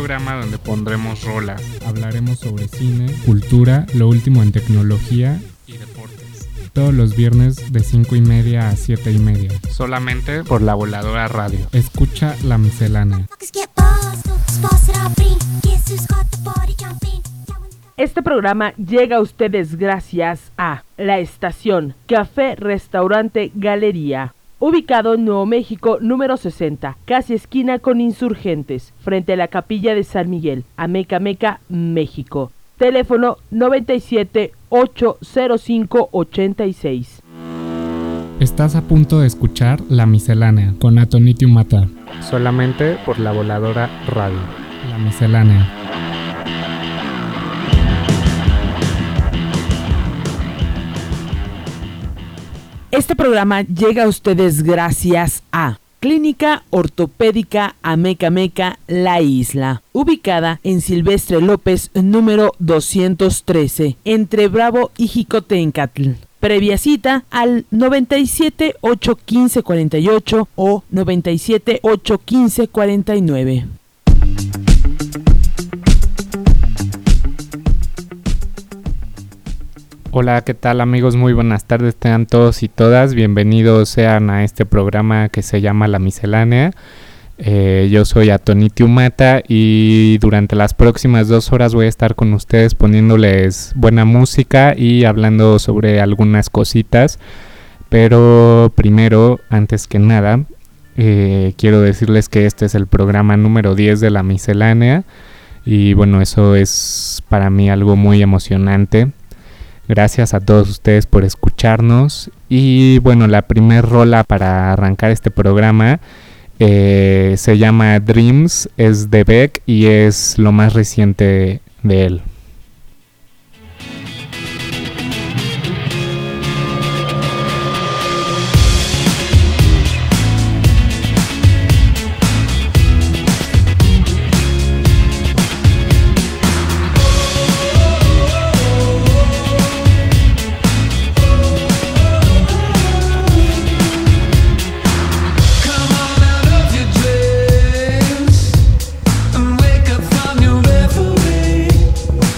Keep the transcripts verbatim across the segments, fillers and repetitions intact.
Programa donde pondremos rolas. Hablaremos sobre cine, cultura, lo último en tecnología y deportes. Todos los viernes de cinco y media a siete y media. Solamente por La Voladora Radio. Escucha La Miscelánea. Este programa llega a ustedes gracias a La Estación, Café, Restaurante, Galería. Ubicado en Nuevo México, número sesenta, casi esquina con Insurgentes, frente a la Capilla de San Miguel, Amecameca, México. Teléfono noventa y siete, ocho cero cinco, ochenta y seis. Estás a punto de escuchar La Miscelánea con Atonitio Mata. Solamente por La Voladora Radio. La Miscelánea. Este programa llega a ustedes gracias a Clínica Ortopédica Amecameca La Isla, ubicada en Silvestre López número doscientos trece, entre Bravo y Jicotencatl. Previa cita al noventa y siete, ocho quince, cuarenta y ocho o noventa y siete, ocho quince, cuarenta y nueve. Hola, ¿qué tal amigos? Muy buenas tardes, tengan todos y todas. Bienvenidos sean a este programa que se llama La Miscelánea. Eh, yo soy Atonitio Mata y durante las próximas dos horas voy a estar con ustedes poniéndoles buena música y hablando sobre algunas cositas. Pero primero, antes que nada, eh, quiero decirles que este es el programa número diez de La Miscelánea. Y bueno, eso es para mí algo muy emocionante. Gracias a todos ustedes por escucharnos. Y bueno, la primer rola para arrancar este programa eh, se llama Dreams, es de Beck y es lo más reciente de él. Wake up from your reverie.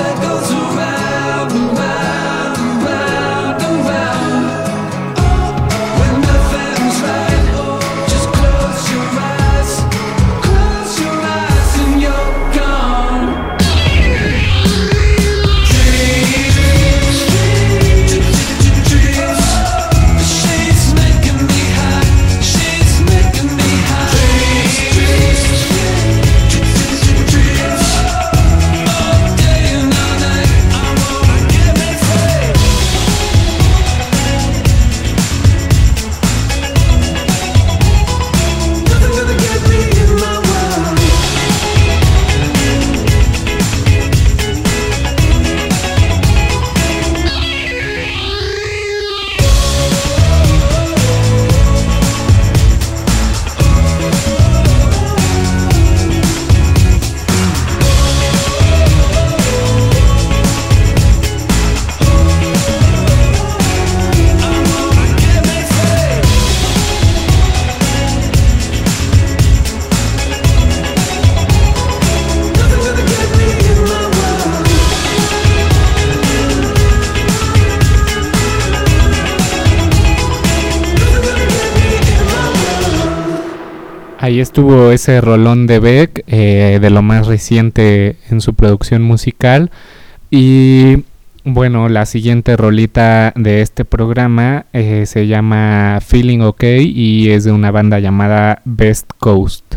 Ahí estuvo ese rolón de Beck, eh, de lo más reciente en su producción musical. Y bueno, la siguiente rolita de este programa eh, se llama Feeling OK y es de una banda llamada Best Coast.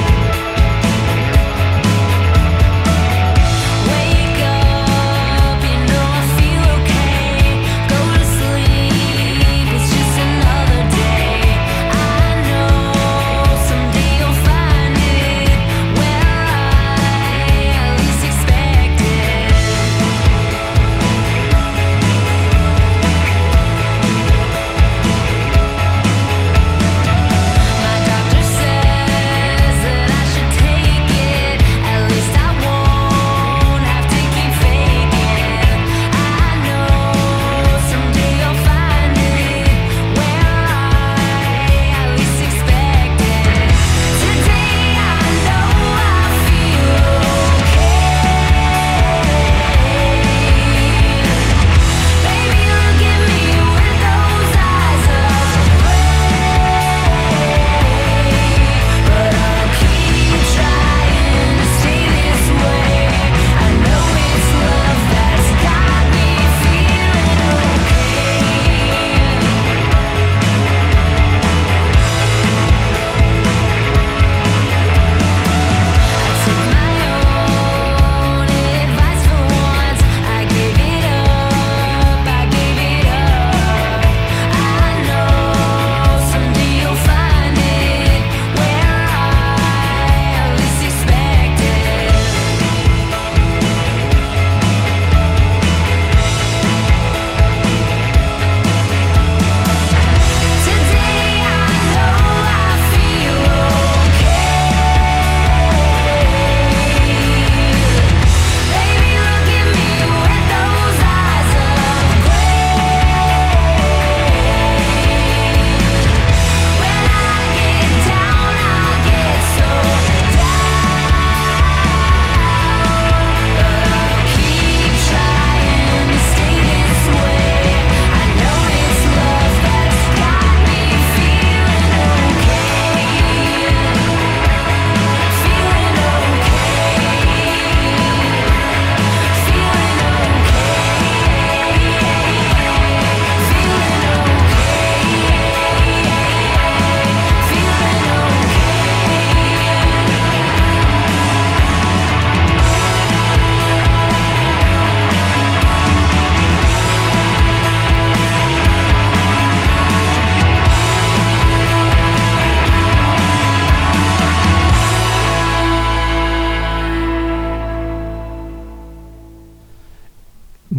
Wake up.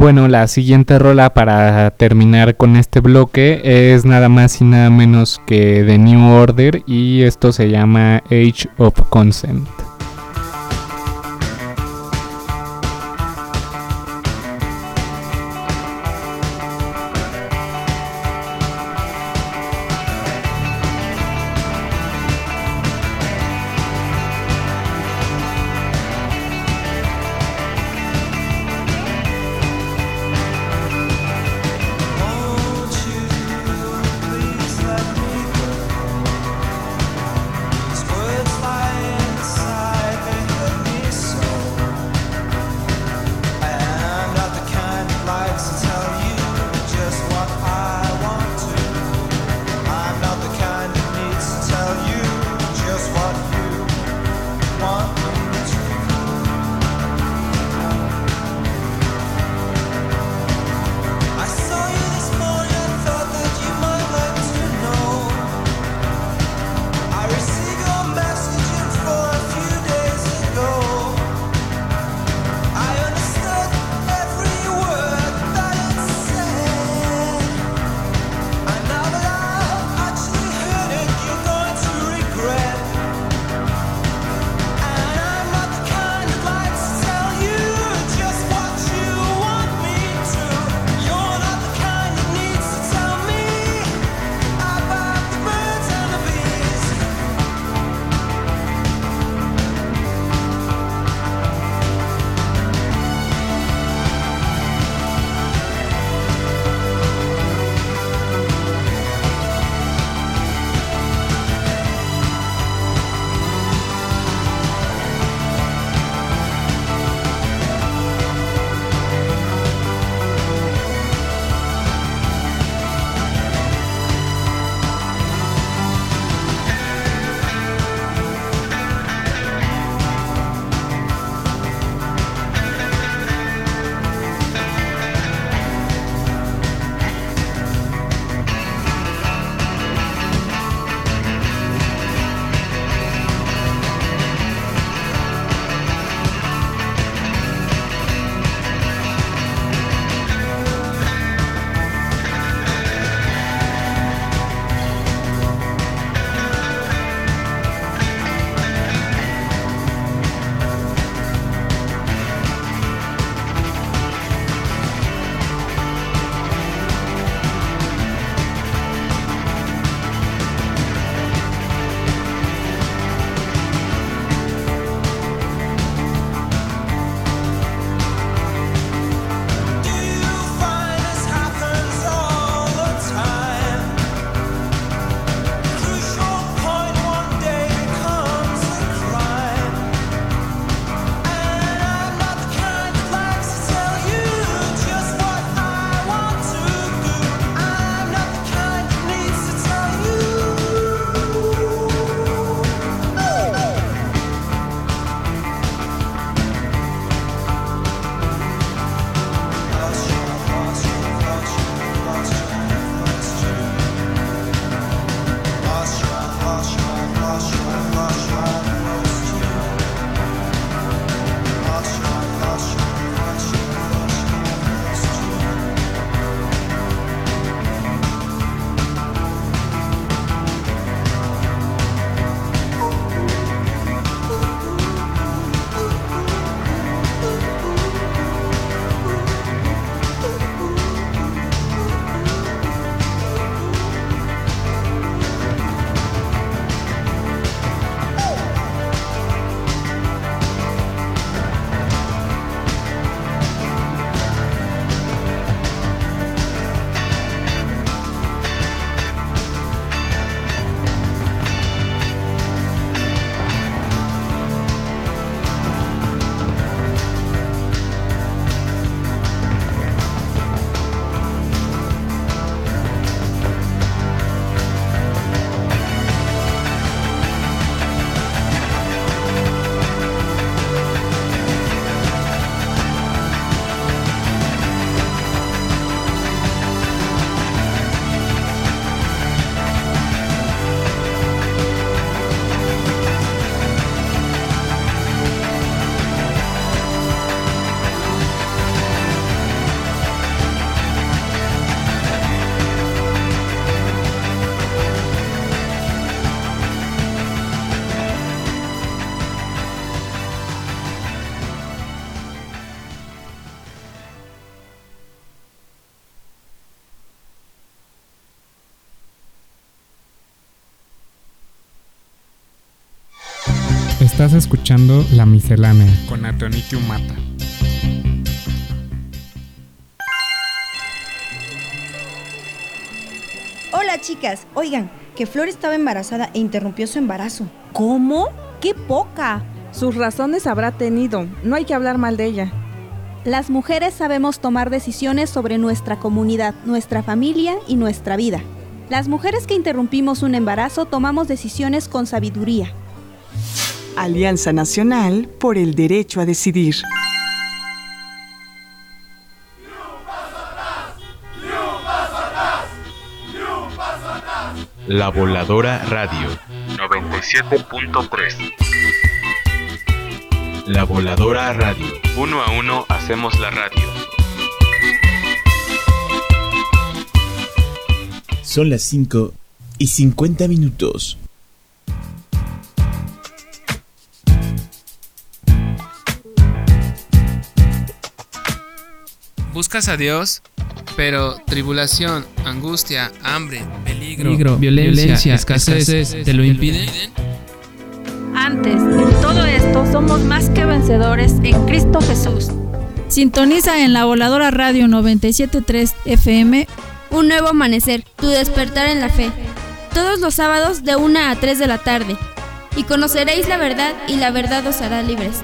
Bueno, la siguiente rola para terminar con este bloque es nada más y nada menos que The New Order y esto se llama Age of Consent. Words fly inside. Estás escuchando La Miscelánea con Atonitio Mata. Hola chicas, oigan, que Flor estaba embarazada e interrumpió su embarazo. ¿Cómo? ¡Qué poca! Sus razones habrá tenido, no hay que hablar mal de ella. Las mujeres sabemos tomar decisiones sobre nuestra comunidad, nuestra familia y nuestra vida. Las mujeres que interrumpimos un embarazo tomamos decisiones con sabiduría. Alianza Nacional por el Derecho a Decidir. La Voladora Radio noventa y siete punto tres. La Voladora Radio. Uno a uno hacemos la radio. Son las cinco y cincuenta minutos. Buscas a Dios, pero tribulación, angustia, hambre, peligro, peligro violencia, violencia, escasez, escasez, ¿te lo impiden? Antes, en todo esto, somos más que vencedores en Cristo Jesús. Sintoniza en La Voladora Radio noventa y siete punto tres F M. Un nuevo amanecer, tu despertar en la fe. Todos los sábados de una a tres de la tarde. Y conoceréis la verdad, y la verdad os hará libres.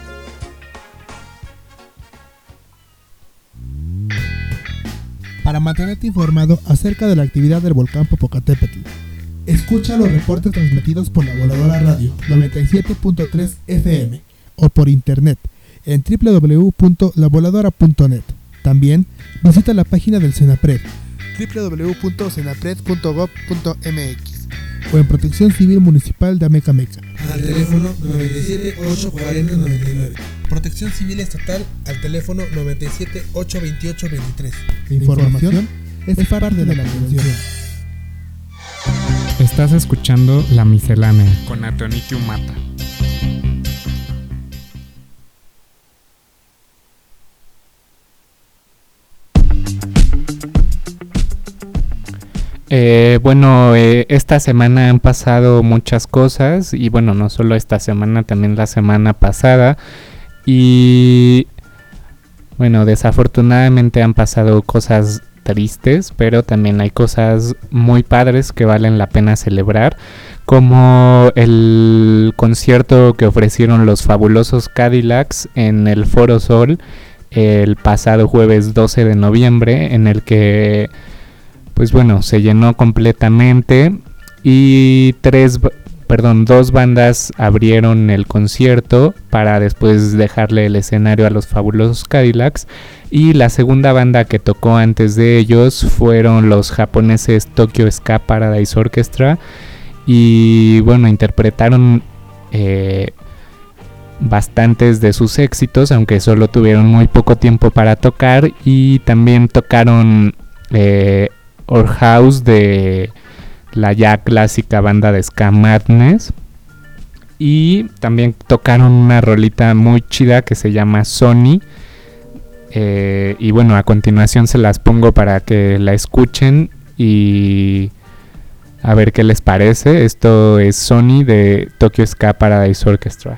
Para mantenerte informado acerca de la actividad del volcán Popocatépetl, escucha los reportes transmitidos por La Voladora Radio noventa y siete punto tres F M o por internet en doble u doble u doble u punto la voladora punto net. También visita la página del Senapred doble u doble u doble u punto senapred punto gob punto m x o en Protección Civil Municipal de Amecameca al teléfono noventa y siete, ocho cuarenta, noventa y nueve. Protección Civil Estatal al teléfono noventa y siete, ocho veintiocho, veintitrés. La información es parte de la prevención. Estás escuchando La Miscelánea con Atonitio Mata. Eh, bueno, eh, esta semana han pasado muchas cosas y bueno, no solo esta semana, también la semana pasada y bueno, desafortunadamente han pasado cosas tristes, pero también hay cosas muy padres que valen la pena celebrar, como el concierto que ofrecieron los fabulosos Cadillacs en el Foro Sol el pasado jueves doce de noviembre, en el que pues bueno, se llenó completamente y tres, perdón, dos bandas abrieron el concierto para después dejarle el escenario a los fabulosos Cadillacs, y la segunda banda que tocó antes de ellos fueron los japoneses Tokyo Ska Paradise Orchestra y bueno, interpretaron eh, bastantes de sus éxitos, aunque solo tuvieron muy poco tiempo para tocar, y también tocaron eh, Our House de la ya clásica banda de Ska Madness, y también tocaron una rolita muy chida que se llama Sony, eh, y bueno, a continuación se las pongo para que la escuchen y a ver qué les parece. Esto es Sony de Tokyo Ska Paradise Orchestra.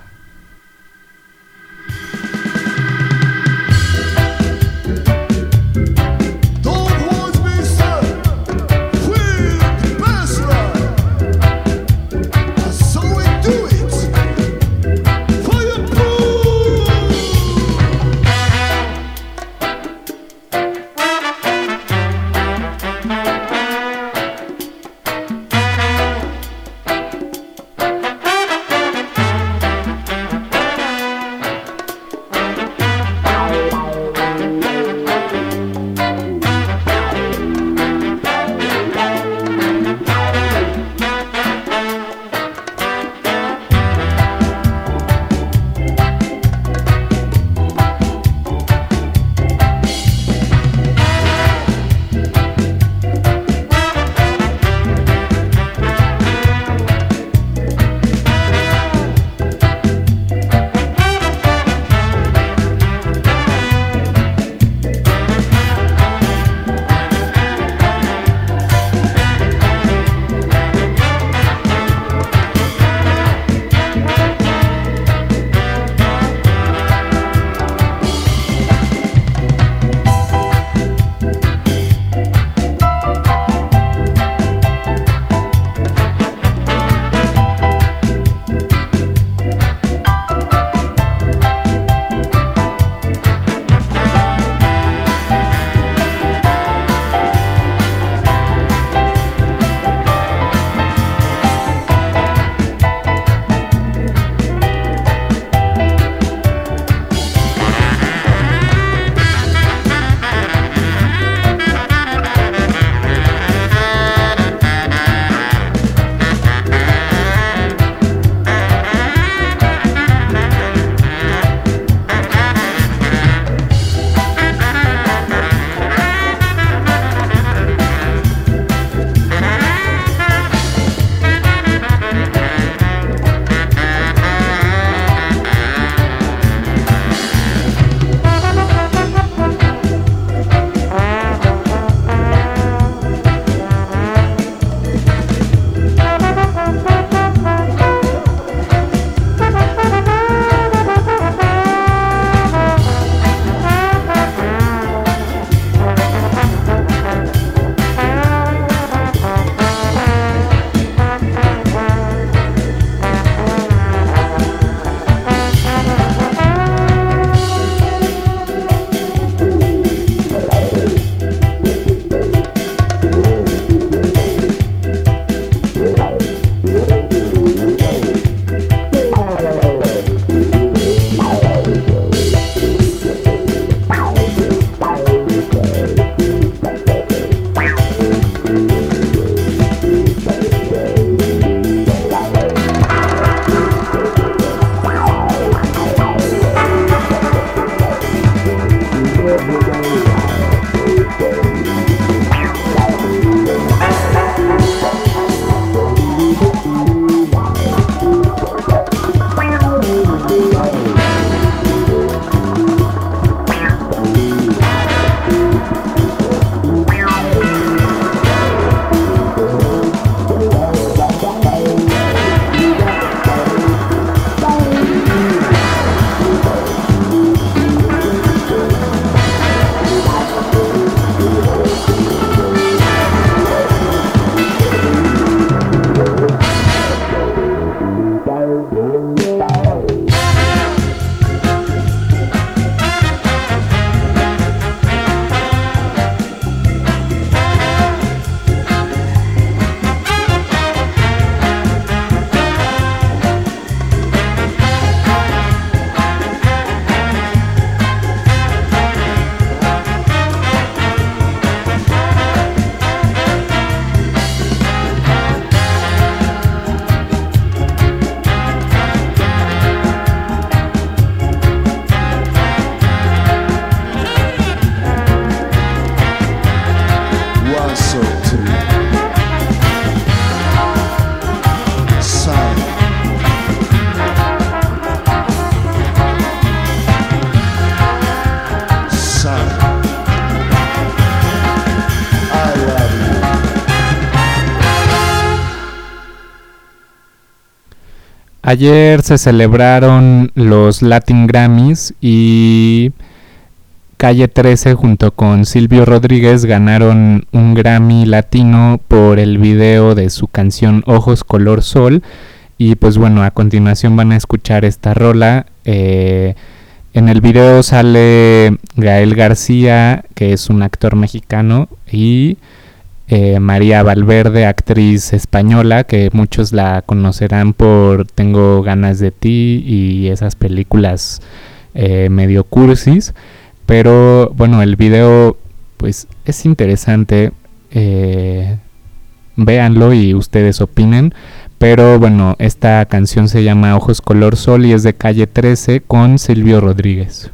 ayer se celebraron los Latin Grammys y Calle trece junto con Silvio Rodríguez ganaron un Grammy Latino por el video de su canción Ojos Color Sol. Y pues bueno, a continuación van a escuchar esta rola. Eh, en el video sale Gael García, que es un actor mexicano, y eh, María Valverde, actriz española, que muchos la conocerán por Tengo ganas de ti y esas películas eh, medio cursis. Pero bueno, el video pues es interesante, eh, véanlo y ustedes opinen. Pero bueno, esta canción se llama Ojos Color Sol y es de Calle trece con Silvio Rodríguez.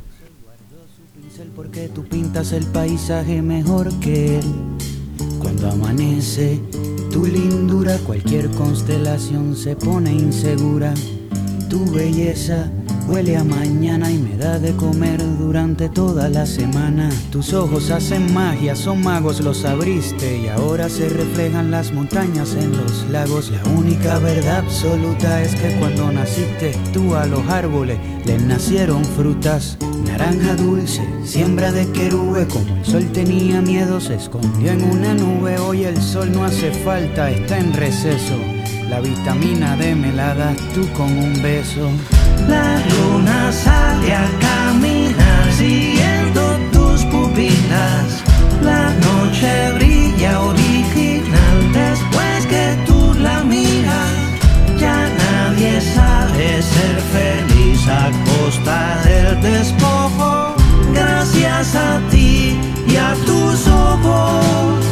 Porque tú pintas el paisaje mejor que él. Cuando amanece tu lindura, cualquier constelación se pone insegura. Tu belleza huele a mañana y me da de comer durante toda la semana. Tus ojos hacen magia, son magos, los abriste y ahora se reflejan las montañas en los lagos. La única verdad absoluta es que cuando naciste tú a los árboles les nacieron frutas. Naranja dulce, siembra de querube, como el sol tenía miedo se escondió en una nube. Hoy el sol no hace falta, está en receso. La vitamina D me la das tú con un beso. La luna sale a caminar siguiendo tus pupilas. La noche brilla original después que tú la miras. Ya nadie sabe ser feliz a costa del despojo. Gracias a ti y a tus ojos.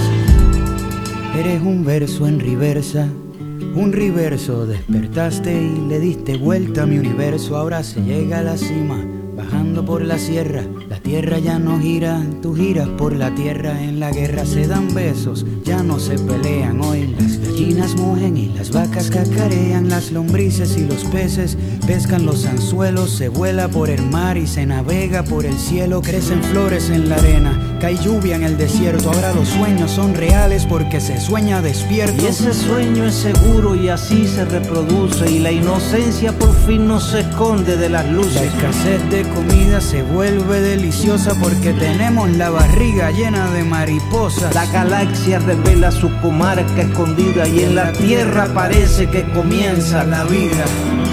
Eres un verso en reversa. Un reverso, despertaste y le diste vuelta a mi universo. Ahora se llega a la cima, bajando por la sierra. La tierra ya no gira, tú giras por la tierra. En la guerra se dan besos, ya no se pelean. Hoy las gallinas mugen y las vacas cacarean. Las lombrices y los peces pescan los anzuelos. Se vuela por el mar y se navega por el cielo. Crecen flores en la arena, cae lluvia en el desierto. Ahora los sueños son reales porque se sueña despierto. Y ese sueño es seguro y así se reproduce. Y la inocencia por fin no se esconde de las luces. La escasez de comida se vuelve deliciosa porque tenemos la barriga llena de mariposas. La galaxia revela su comarca escondida y en la tierra parece que comienza la vida.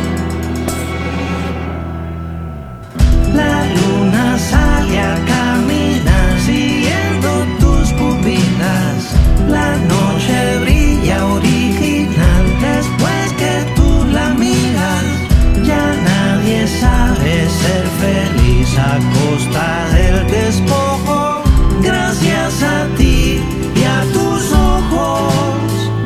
La luna sale a caminar siguiendo tus pupilas. La noche brilla original después que tú la miras. Ya nadie sabe ser feliz a costa del despojo. Gracias a ti y a tus ojos.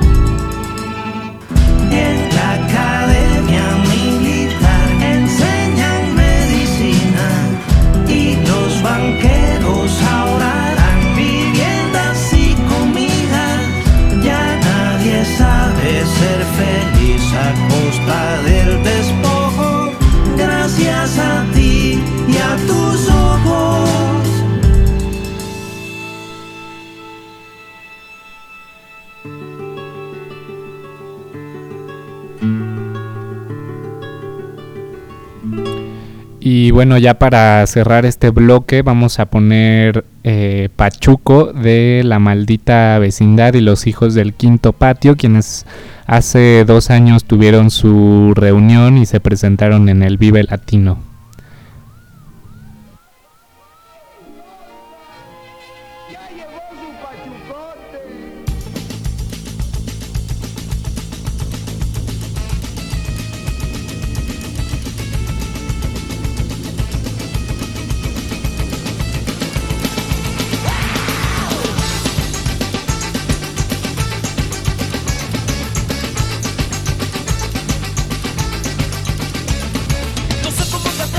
En la academia militar enseñan medicina y los banqueros ahora harán viviendas y comida. Ya nadie sabe ser feliz a costa del despojo. Gracias a ti y a tus ojos. Y bueno, ya para cerrar este bloque vamos a poner eh, Pachuco de La Maldita Vecindad y Los Hijos del Quinto Patio, quienes hace dos años tuvieron su reunión y se presentaron en el Vive Latino. No sé cómo te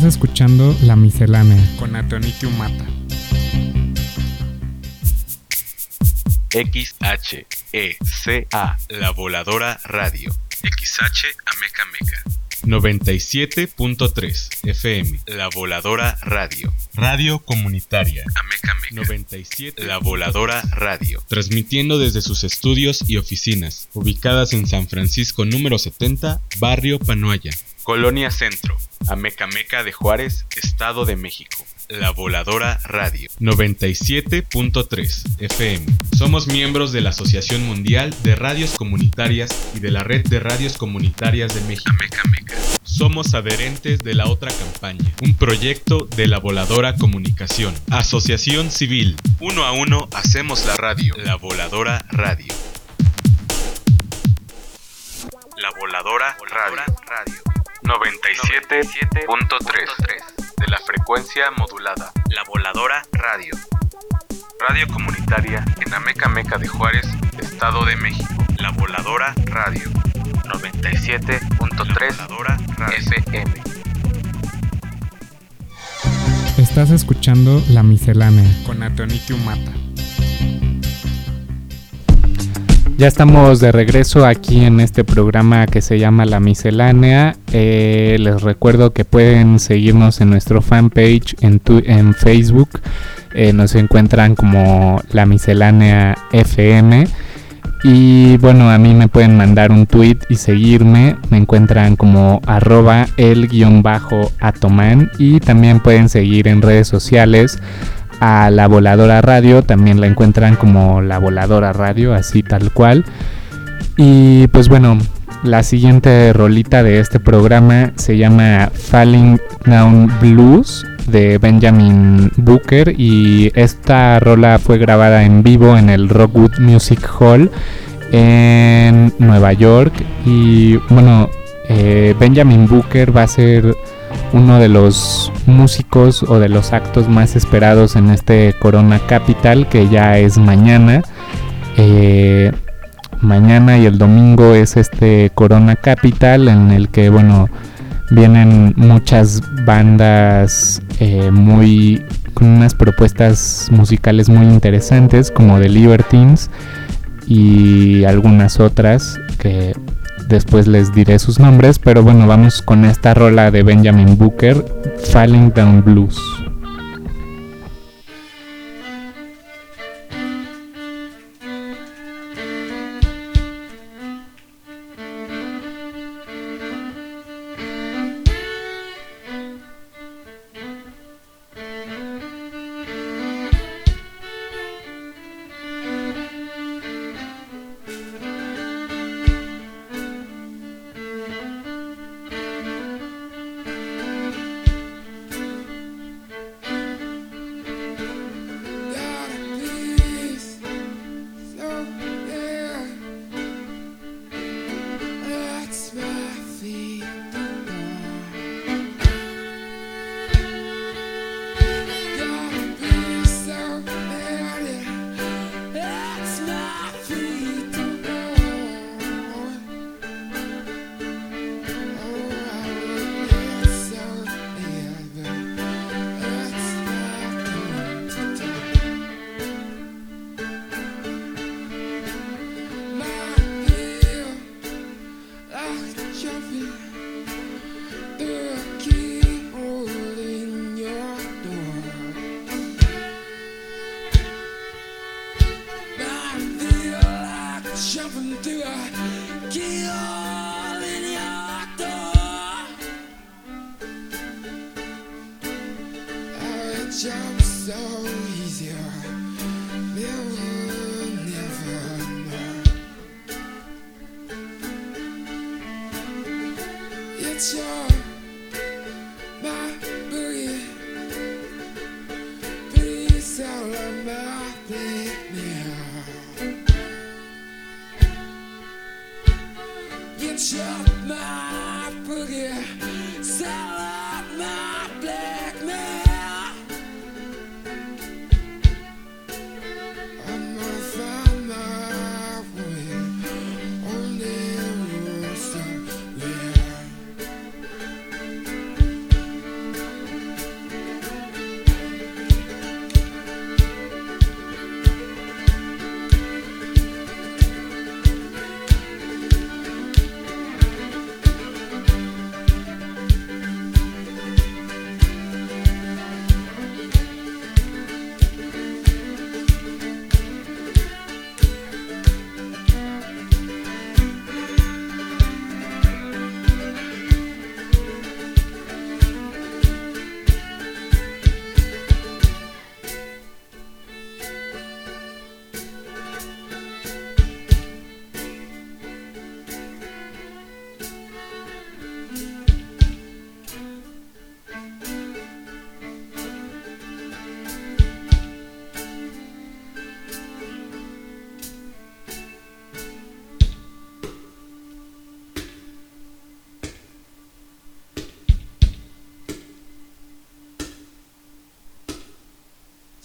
Estás escuchando La Miscelánea con Atonitio Mata. X H E C A, La Voladora Radio. X H Ameca Meca. noventa y siete punto tres F M, La Voladora Radio. Radio comunitaria. Ameca Meca. noventa y siete, La Voladora Radio. Transmitiendo desde sus estudios y oficinas, ubicadas en San Francisco número setenta, Barrio Panoaya, Colonia Centro, Ameca Meca de Juárez, Estado de México. La Voladora Radio, noventa y siete punto tres F M. Somos miembros de la Asociación Mundial de Radios Comunitarias y de la Red de Radios Comunitarias de México. Ameca Meca. Somos adherentes de la otra campaña, un proyecto de La Voladora Comunicación. Asociación Civil, uno a uno hacemos la radio. La Voladora Radio. La Voladora Radio. noventa y siete punto tres de la frecuencia modulada. La Voladora Radio. Radio comunitaria en Ameca Meca de Juárez, Estado de México. La Voladora Radio. noventa y siete punto tres F M. Estás escuchando La Miscelánea con Atonitio Mata. Ya estamos de regreso aquí en este programa que se llama La Miscelánea. Eh, les recuerdo que pueden seguirnos en nuestro fanpage en, tu, en Facebook. Eh, nos encuentran como La Miscelánea F M. Y bueno, a mí me pueden mandar un tweet y seguirme. Me encuentran como arroba el guión bajo atoman. Y también pueden seguir en redes sociales a La Voladora Radio, también la encuentran como La Voladora Radio, así tal cual. Y pues bueno, la siguiente rolita de este programa se llama Falling Down Blues de Benjamin Booker, y esta rola fue grabada en vivo en el Rockwood Music Hall en Nueva York. Y bueno, eh, Benjamin Booker va a ser uno de los músicos o de los actos más esperados en este Corona Capital, que ya es mañana. Eh, mañana y el domingo es este Corona Capital, en el que bueno, vienen muchas bandas eh, muy con unas propuestas musicales muy interesantes, como The Libertines y algunas otras que después les diré sus nombres. Pero bueno, vamos con esta rola de Benjamin Booker, Falling Down Blues.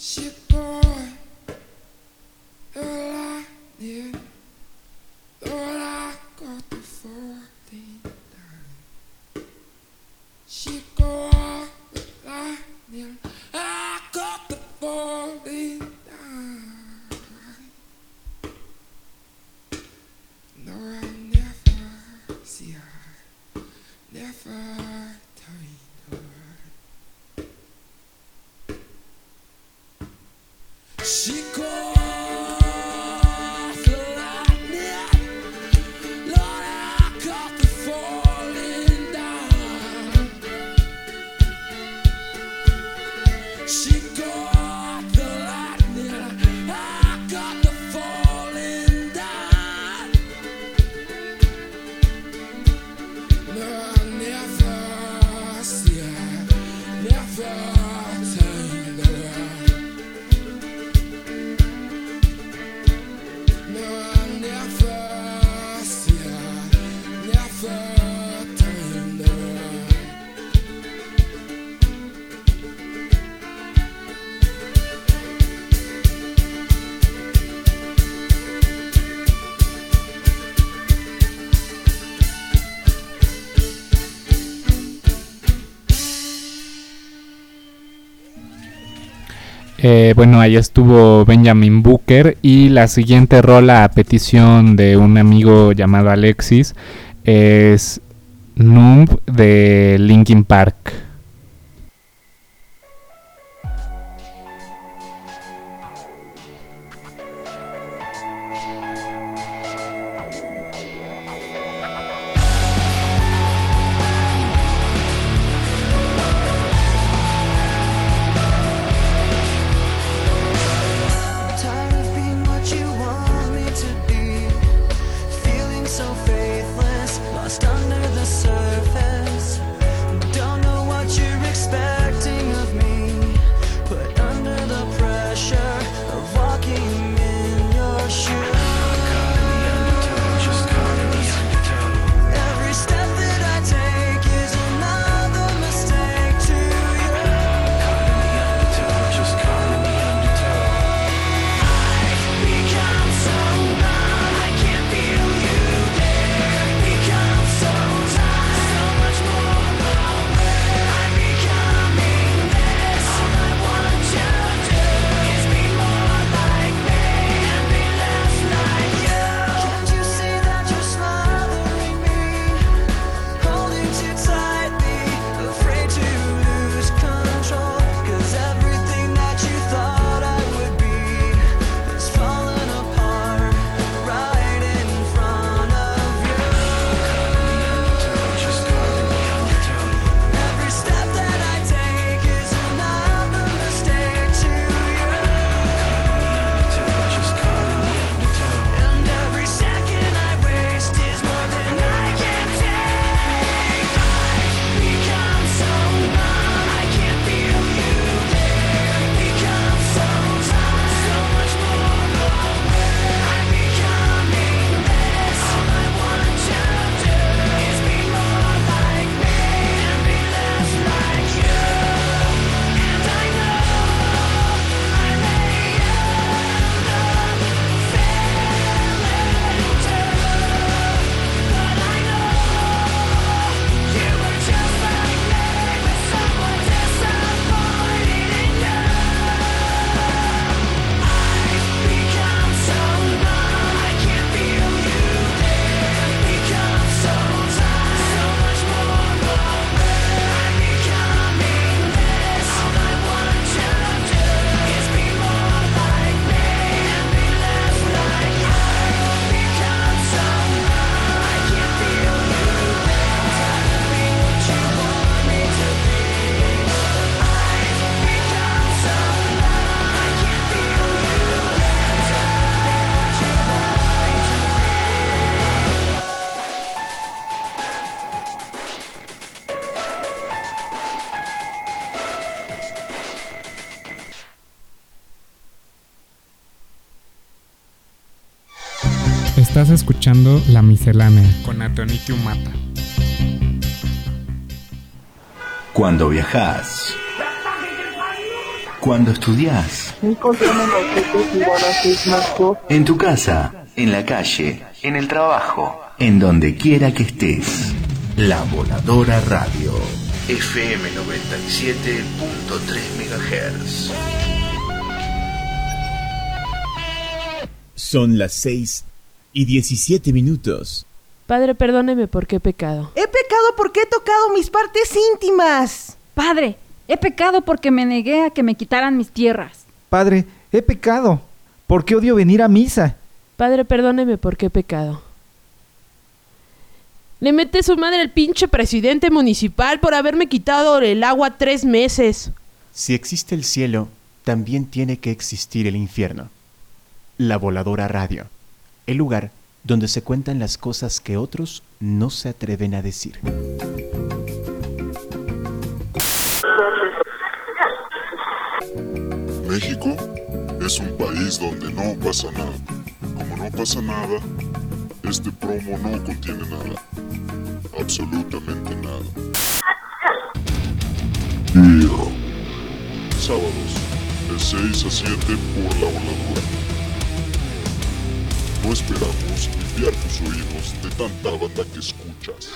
Eh, bueno, ahí estuvo Benjamin Booker y la siguiente rola a petición de un amigo llamado Alexis es Numb de Linkin Park. Estás escuchando La Miscelánea con Atoniti Umata. Cuando viajas, Cuando estudias. En tu casa, en la calle, en el trabajo, en donde quiera que estés. La Voladora Radio. F M noventa y siete punto tres megahertz. Son las seis y diecisiete minutos. Padre, perdóneme porque he pecado. He pecado porque he tocado mis partes íntimas. Padre, he pecado porque me negué a que me quitaran mis tierras. Padre, he pecado porque odio venir a misa. Padre, perdóneme porque he pecado. Le mete su madre el pinche presidente municipal por haberme quitado el agua tres meses. Si existe el cielo, también tiene que existir el infierno. La Voladora Radio, el lugar donde se cuentan las cosas que otros no se atreven a decir. México es un país donde no pasa nada. Como no pasa nada, este promo no contiene nada. Absolutamente nada. Yeah. Sábados, de seis a siete por La Voladora. No esperamos limpiar tus oídos de tanta banda que escuchas.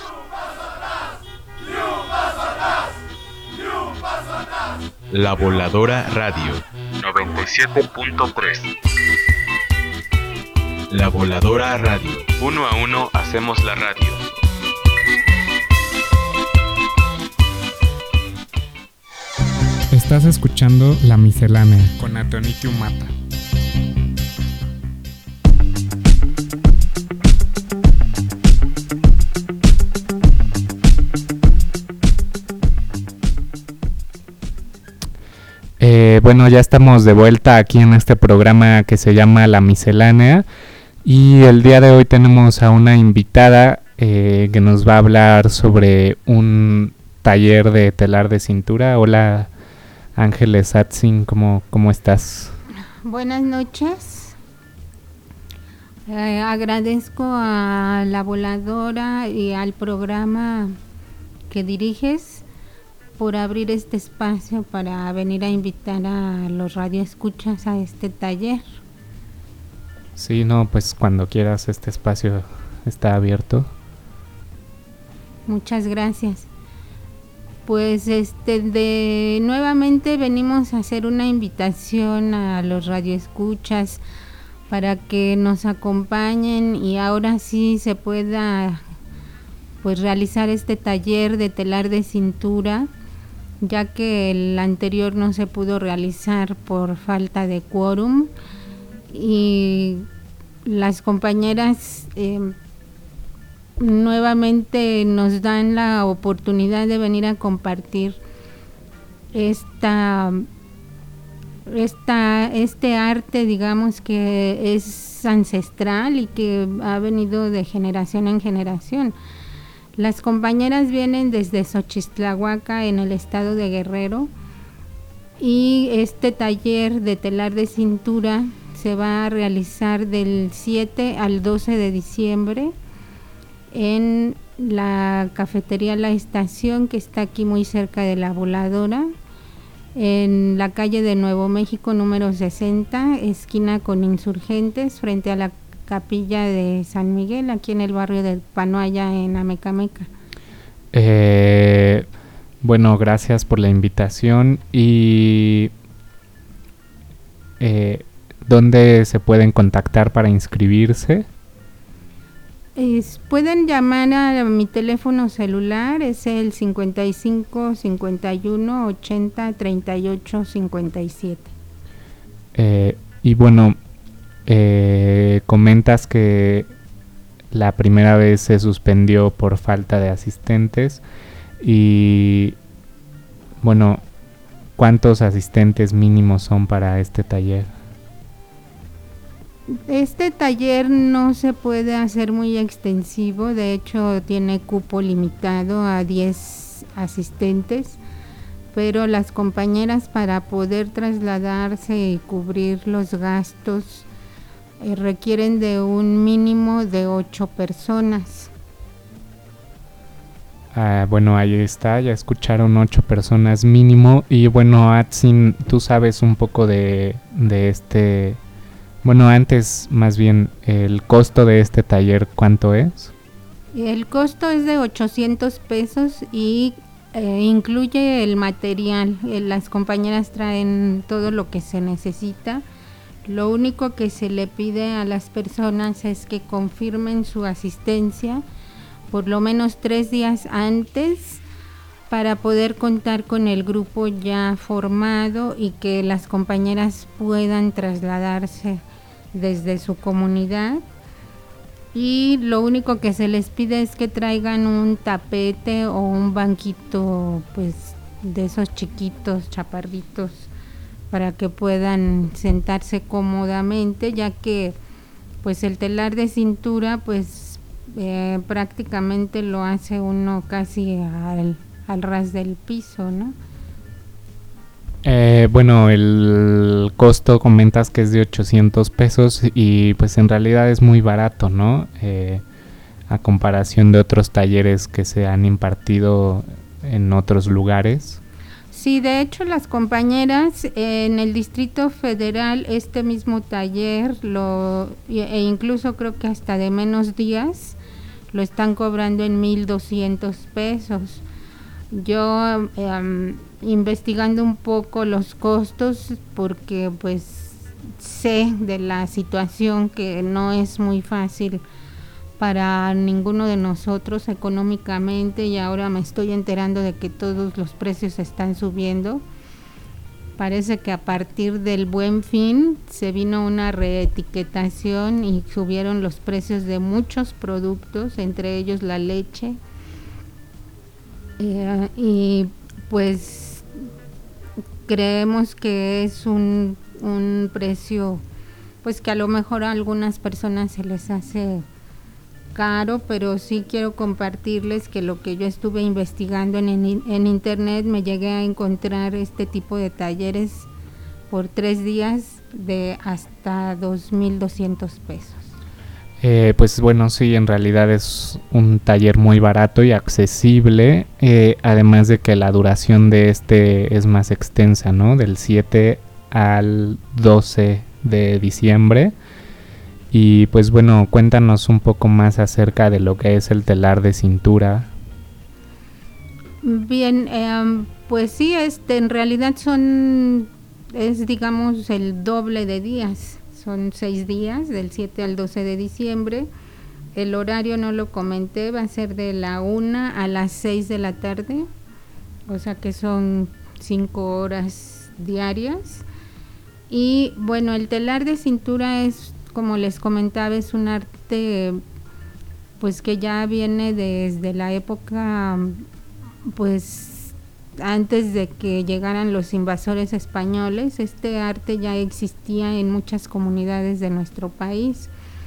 La Voladora Radio noventa y siete punto tres. La Voladora Radio. Uno a uno hacemos la radio. Estás escuchando La Miscelánea con Atonitio Mata. Eh, bueno, ya estamos de vuelta aquí en este programa que se llama La Miscelánea y el día de hoy tenemos a una invitada eh, que nos va a hablar sobre un taller de telar de cintura. Hola Ángeles Atzin, ¿cómo, cómo estás? Buenas noches. Eh, agradezco a La Voladora y al programa que diriges por abrir este espacio para venir a invitar a los radioescuchas a este taller. Sí, no, pues cuando quieras, este espacio está abierto. Muchas gracias. Pues este de nuevamente venimos a hacer una invitación a los radioescuchas para que nos acompañen y ahora sí se pueda pues realizar este taller de telar de cintura, ya que el anterior no se pudo realizar por falta de quórum y las compañeras eh, nuevamente nos dan la oportunidad de venir a compartir esta, esta este arte, digamos, que es ancestral y que ha venido de generación en generación. Las compañeras vienen desde Xochistlahuaca, en el estado de Guerrero, y este taller de telar de cintura se va a realizar del siete al doce de diciembre en la cafetería La Estación, que está aquí muy cerca de La Voladora, en la calle de Nuevo México número sesenta, esquina con Insurgentes, frente a la Capilla de San Miguel, aquí en el barrio de Panoaya, en Amecameca. Eh, bueno, gracias por la invitación. Y eh, ¿dónde se pueden contactar para inscribirse? Es, pueden llamar a mi teléfono celular, es el cincuenta y cinco, cincuenta y uno, ochenta, treinta y ocho, cincuenta y siete. Eh, y bueno, Eh, comentas que la primera vez se suspendió por falta de asistentes y bueno, ¿cuántos asistentes mínimos son para este taller? Este taller no se puede hacer muy extensivo, de hecho tiene cupo limitado a diez asistentes, pero las compañeras, para poder trasladarse y cubrir los gastos, Eh, requieren de un mínimo de ocho personas. Uh, bueno, ahí está, ya escucharon ocho personas mínimo. Y bueno, Atsin, tú sabes un poco de, de este... Bueno, antes más bien, el costo de este taller, ¿cuánto es? El costo es de ochocientos pesos y eh, incluye el material. Eh, las compañeras traen todo lo que se necesita. Lo único que se le pide a las personas es que confirmen su asistencia por lo menos tres días antes para poder contar con el grupo ya formado y que las compañeras puedan trasladarse desde su comunidad. Y lo único que se les pide es que traigan un tapete o un banquito, pues de esos chiquitos, chaparritos, para que puedan sentarse cómodamente, ya que pues el telar de cintura pues eh, prácticamente lo hace uno casi al, al ras del piso, ¿no? Eh, bueno, el costo comentas que es de ochocientos pesos y pues en realidad es muy barato, ¿no? Eh, a comparación de otros talleres que se han impartido en otros lugares. Sí, de hecho las compañeras en el Distrito Federal este mismo taller lo e incluso creo que hasta de menos días lo están cobrando en mil doscientos pesos. Yo eh, investigando un poco los costos porque pues sé de la situación que no es muy fácil para ninguno de nosotros económicamente y ahora me estoy enterando de que todos los precios están subiendo. Parece que a partir del Buen Fin se vino una reetiquetación y subieron los precios de muchos productos, entre ellos la leche. Eh, y pues creemos que es un, un precio pues que a lo mejor a algunas personas se les hace caro, pero sí quiero compartirles que lo que yo estuve investigando en, en, en internet me llegué a encontrar este tipo de talleres por tres días de hasta dos mil doscientos pesos. Eh, pues bueno, sí, en realidad es un taller muy barato y accesible, eh, además de que la duración de este es más extensa, ¿no? Del siete al doce de diciembre. Y pues bueno, cuéntanos un poco más acerca de lo que es el telar de cintura. Bien, eh, pues sí, este, en realidad son, es digamos el doble de días. Son seis días, del siete al doce de diciembre. El horario no lo comenté, va a ser de la una a las seis de la tarde, o sea que son cinco horas diarias. Y bueno, el telar de cintura es, como les comentaba, es un arte pues que ya viene desde la época, pues antes de que llegaran los invasores españoles. Este arte ya existía en muchas comunidades de nuestro país.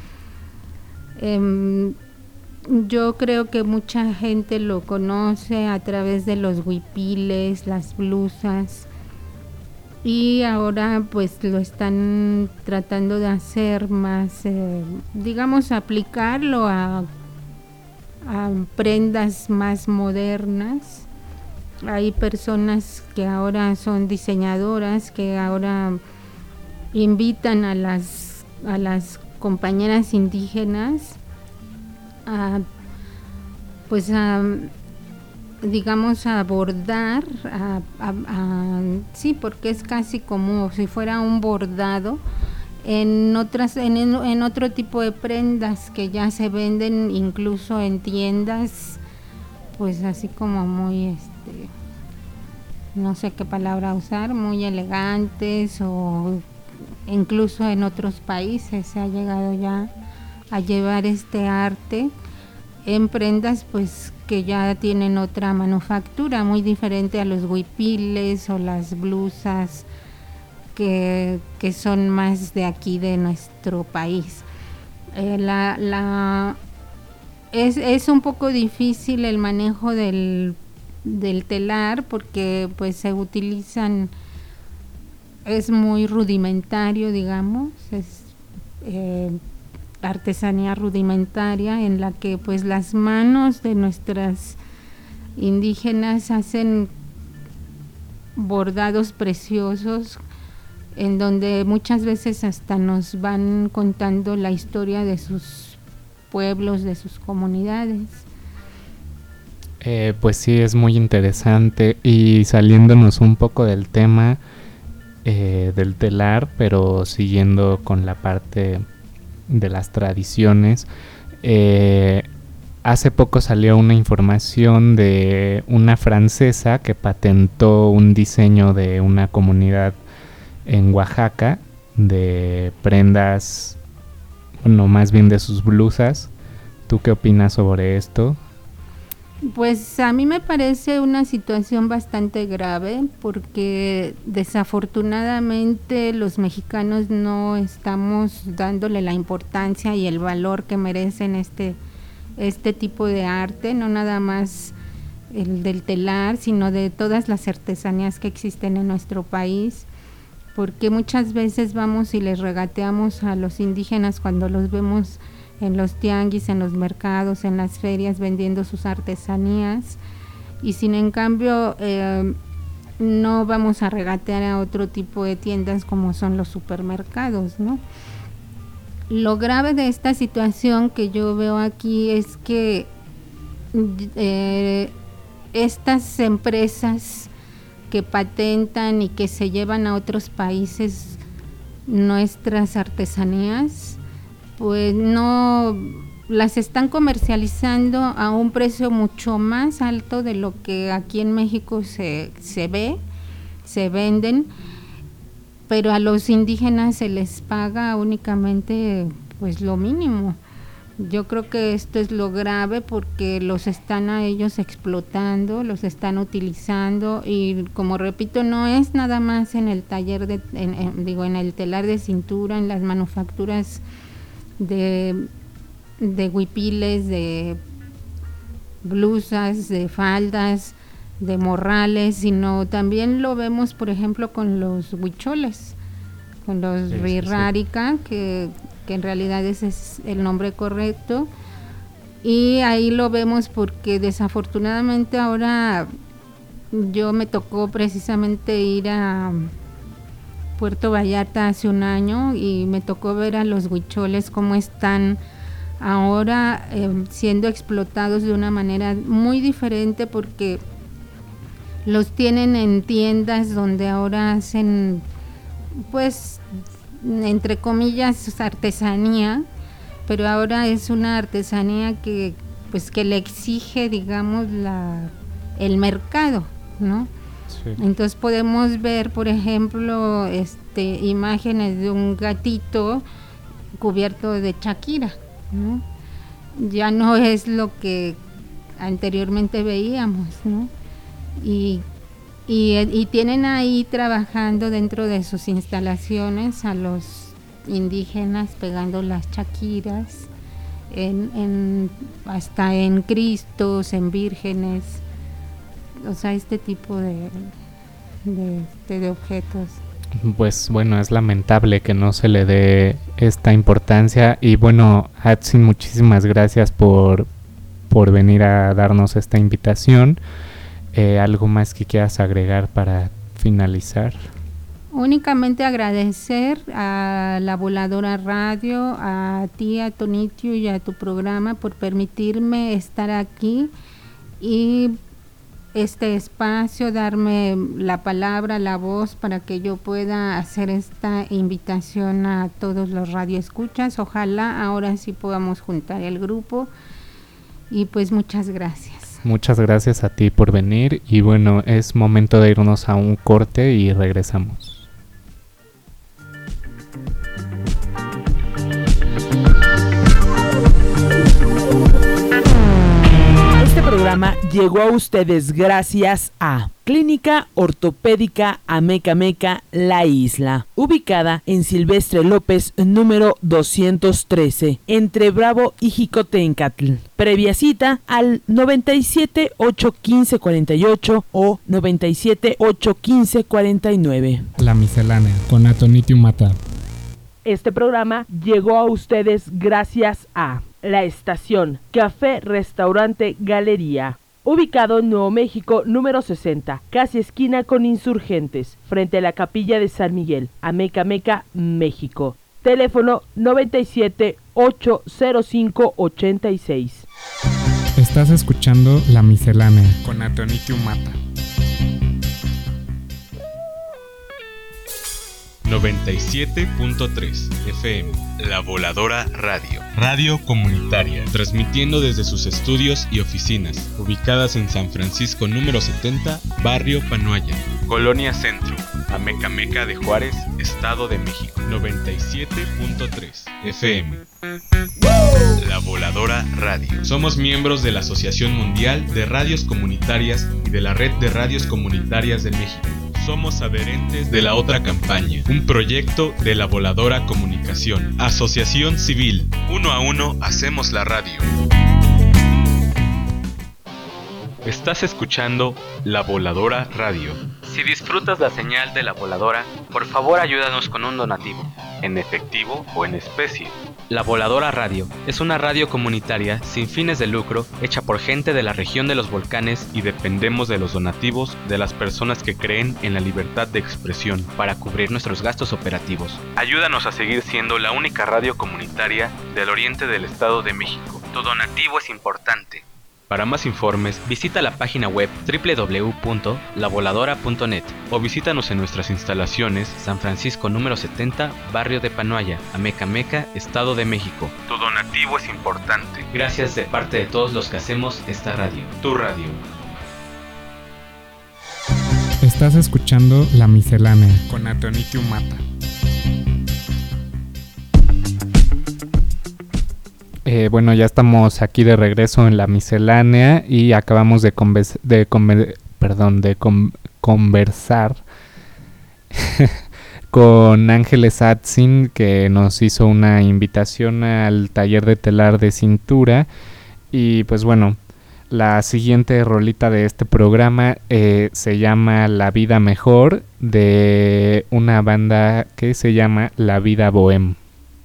Eh, yo creo que mucha gente lo conoce a través de los huipiles, las blusas, y ahora pues lo están tratando de hacer más, eh, digamos, aplicarlo a, a prendas más modernas. Hay personas que ahora son diseñadoras, que ahora invitan a las a las compañeras indígenas a pues a digamos a bordar, a, a, a, sí, porque es casi como si fuera un bordado en otras en, en otro tipo de prendas que ya se venden incluso en tiendas, pues así como muy este no sé qué palabra usar, muy elegantes, o incluso en otros países se ha llegado ya a llevar este arte en prendas pues que ya tienen otra manufactura muy diferente a los huipiles o las blusas que, que son más de aquí de nuestro país. Eh, la, la es, es un poco difícil el manejo del del telar porque pues se utilizan, es muy rudimentario, digamos, es eh, artesanía rudimentaria en la que pues las manos de nuestras indígenas hacen bordados preciosos en donde muchas veces hasta nos van contando la historia de sus pueblos, de sus comunidades. Eh, pues sí, es muy interesante. Y saliéndonos un poco del tema eh, del telar, pero siguiendo con la parte de las tradiciones, eh, hace poco salió una información de una francesa que patentó un diseño de una comunidad en Oaxaca de prendas, bueno, más bien de sus blusas. ¿Tú qué opinas sobre esto? Pues a mí me parece una situación bastante grave porque desafortunadamente los mexicanos no estamos dándole la importancia y el valor que merecen este, este tipo de arte, no nada más el del telar, sino de todas las artesanías que existen en nuestro país, porque muchas veces vamos y les regateamos a los indígenas cuando los vemos en los tianguis, en los mercados, en las ferias vendiendo sus artesanías, y sin en cambio eh, no vamos a regatear a otro tipo de tiendas como son los supermercados, ¿no? Lo grave de esta situación que yo veo aquí es que eh, estas empresas que patentan y que se llevan a otros países nuestras artesanías, pues no las están comercializando a un precio mucho más alto de lo que aquí en México se, se ve, se venden, pero a los indígenas se les paga únicamente pues lo mínimo. Yo creo que esto es lo grave porque los están a ellos explotando, los están utilizando, y como repito, no es nada más en el taller de, en, en, digo, en el telar de cintura, en las manufacturas de, de huipiles, de blusas, de faldas, de morrales, sino también lo vemos, por ejemplo, con los huicholes, con los sí, rirrárica, sí. que que en realidad ese es el nombre correcto, y ahí lo vemos porque desafortunadamente ahora yo me tocó precisamente ir a Puerto Vallarta hace un año y me tocó ver a los huicholes cómo están ahora eh, siendo explotados de una manera muy diferente, porque los tienen en tiendas donde ahora hacen pues entre comillas artesanía, pero ahora es una artesanía que pues que le exige, digamos, la el mercado, ¿no? Sí. Entonces podemos ver, por ejemplo, este imágenes de un gatito cubierto de Shakira, ¿no? Ya no es lo que anteriormente veíamos, ¿no? Y Y, y tienen ahí trabajando dentro de sus instalaciones a los indígenas pegando las chaquiras, en, en, hasta en Cristos, en vírgenes, o sea, este tipo de, de, de, de objetos. Pues bueno, es lamentable que no se le dé esta importancia, y bueno, Atsin, muchísimas gracias por, por venir a darnos esta invitación. Eh, ¿Algo más que quieras agregar para finalizar? Únicamente agradecer a la Voladora Radio, a ti, a Tonitio y a tu programa por permitirme estar aquí y este espacio, darme la palabra, la voz para que yo pueda hacer esta invitación a todos los radioescuchas. Ojalá ahora sí podamos juntar el grupo, y pues muchas gracias. Muchas gracias a ti por venir, y bueno, es momento de irnos a un corte y regresamos. Este programa llegó a ustedes gracias a Clínica Ortopédica Ameca Meca La Isla, ubicada en Silvestre López número doscientos trece, entre Bravo y Jicotencatl. Previa cita al noventa y siete, ocho quince, cuarenta y ocho o noventa y siete, ocho quince, cuarenta y nueve. La miscelánea con Atonitio Mata. Este programa llegó a ustedes gracias a La Estación, Café Restaurante Galería, ubicado en Nuevo México número sesenta, casi esquina con Insurgentes, frente a la Capilla de San Miguel, Amecameca, México. Teléfono noventa y siete, ocho cero cinco, ochenta y seis. Estás escuchando La Miscelánea con Atonitio Mata. noventa y siete punto tres F M, La Voladora Radio, radio comunitaria, transmitiendo desde sus estudios y oficinas, ubicadas en San Francisco número setenta, Barrio Panoaya, Colonia Centro, Amecameca de Juárez, Estado de México. Noventa y siete punto tres F M, La Voladora Radio. Somos miembros de la Asociación Mundial de Radios Comunitarias y de la Red de Radios Comunitarias de México. Somos adherentes de La Otra Campaña, un proyecto de La Voladora Comunicación. Asociación Civil, uno a uno hacemos la radio. Estás escuchando La Voladora Radio. Si disfrutas la señal de La Voladora, por favor ayúdanos con un donativo, en efectivo o en especie. La Voladora Radio es una radio comunitaria sin fines de lucro hecha por gente de la región de los volcanes y dependemos de los donativos de las personas que creen en la libertad de expresión para cubrir nuestros gastos operativos. Ayúdanos a seguir siendo la única radio comunitaria del oriente del Estado de México. Tu donativo es importante. Para más informes, visita la página web doble u doble u doble u punto la voladora punto net o visítanos en nuestras instalaciones San Francisco número setenta, Barrio de Panoaya, Amecameca, Estado de México. Tu donativo es importante. Gracias de parte de todos los que hacemos esta radio. Tu radio. Estás escuchando La Miscelánea con Atonitio Mata. Eh, bueno, ya estamos aquí de regreso en La Miscelánea y acabamos de, conves- de, conver- perdón, de com- conversar con Ángeles Atzin, que nos hizo una invitación al taller de telar de cintura. Y pues bueno, la siguiente rolita de este programa eh, se llama La Vida Mejor, de una banda que se llama La Vida Bohem.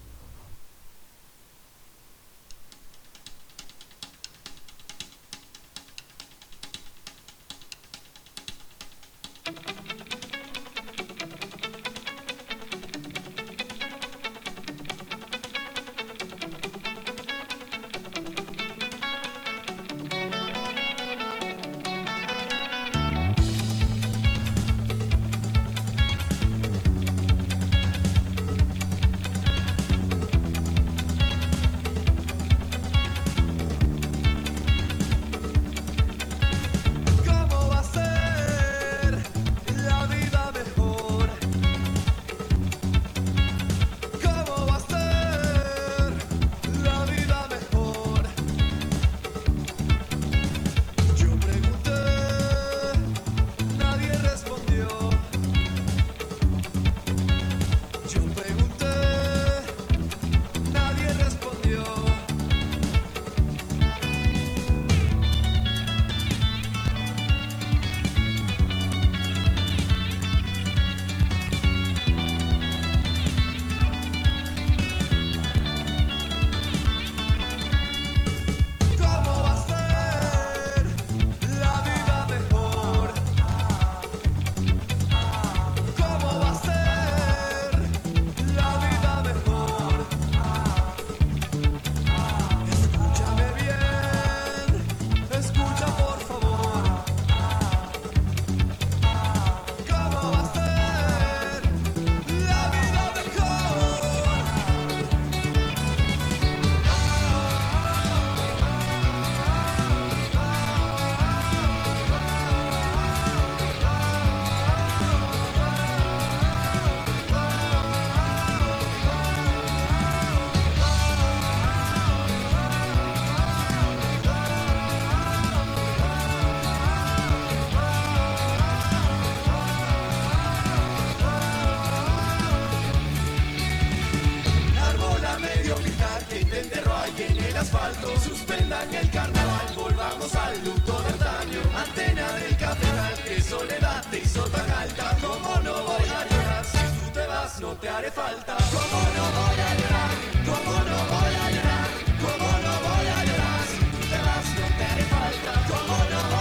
asfalto, suspendan el carnaval, volvamos al luto de antaño. Antena del catedral, que soledad te hizo tan alta. ¿Cómo no voy a llorar? Si tú te vas no te haré falta. ¿Cómo no voy a llorar? ¿Cómo no voy a llorar? ¿Cómo no voy a llorar? Si tú te vas no te haré falta. ¿Cómo no voy a llorar?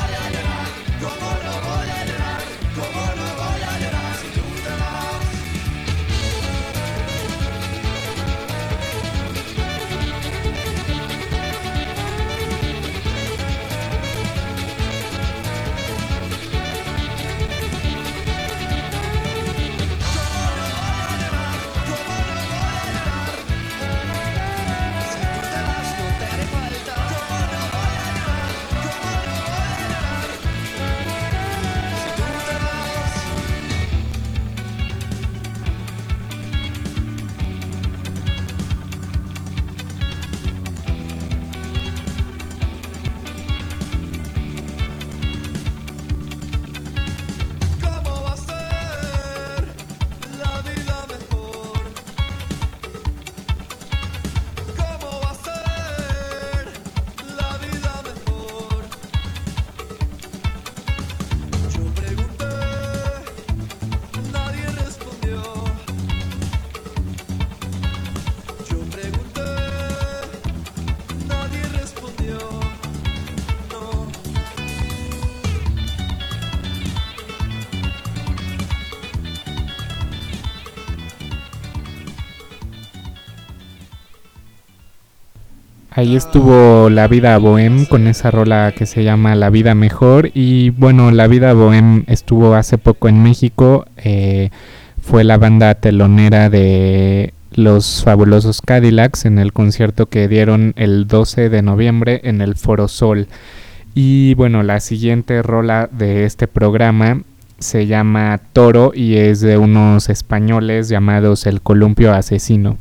Ahí estuvo La Vida Bohem con esa rola que se llama La Vida Mejor. Y bueno, La Vida Bohem estuvo hace poco en México. Eh, fue la banda telonera de Los Fabulosos Cadillacs en el concierto que dieron el doce de noviembre en el Foro Sol. Y bueno, la siguiente rola de este programa se llama Toro y es de unos españoles llamados El Columpio Asesino.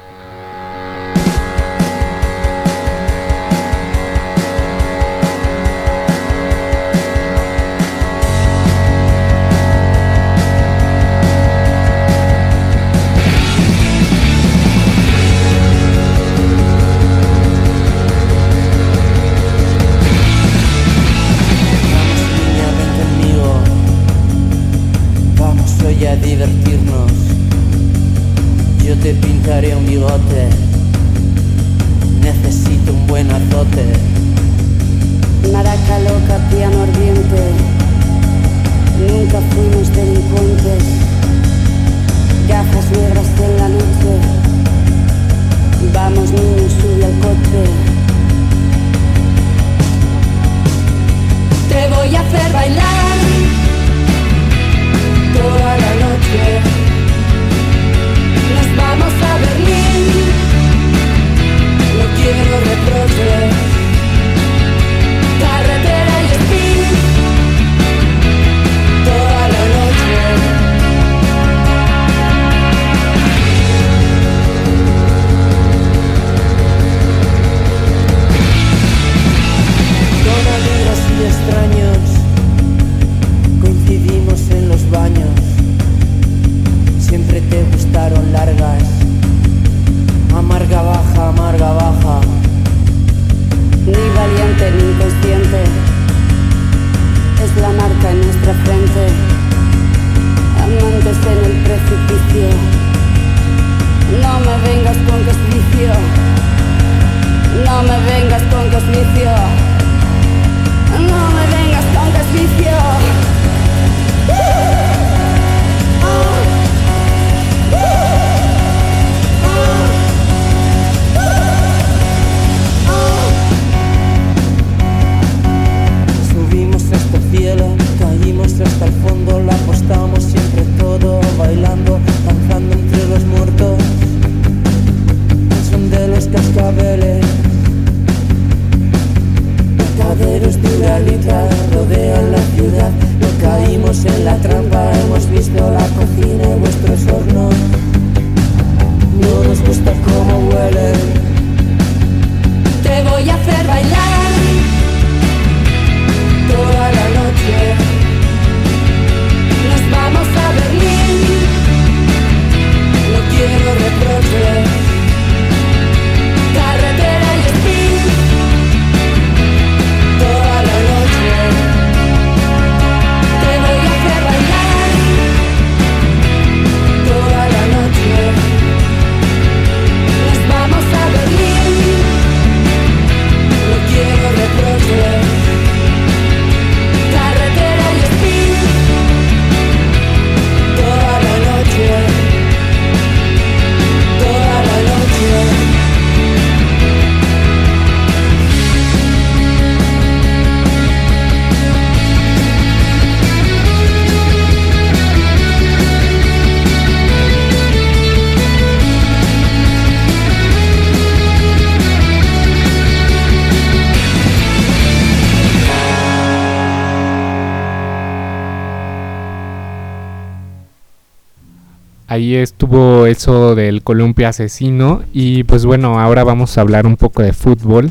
Ahí estuvo eso del Columpio Asesino. Y pues bueno, ahora vamos a hablar un poco de fútbol.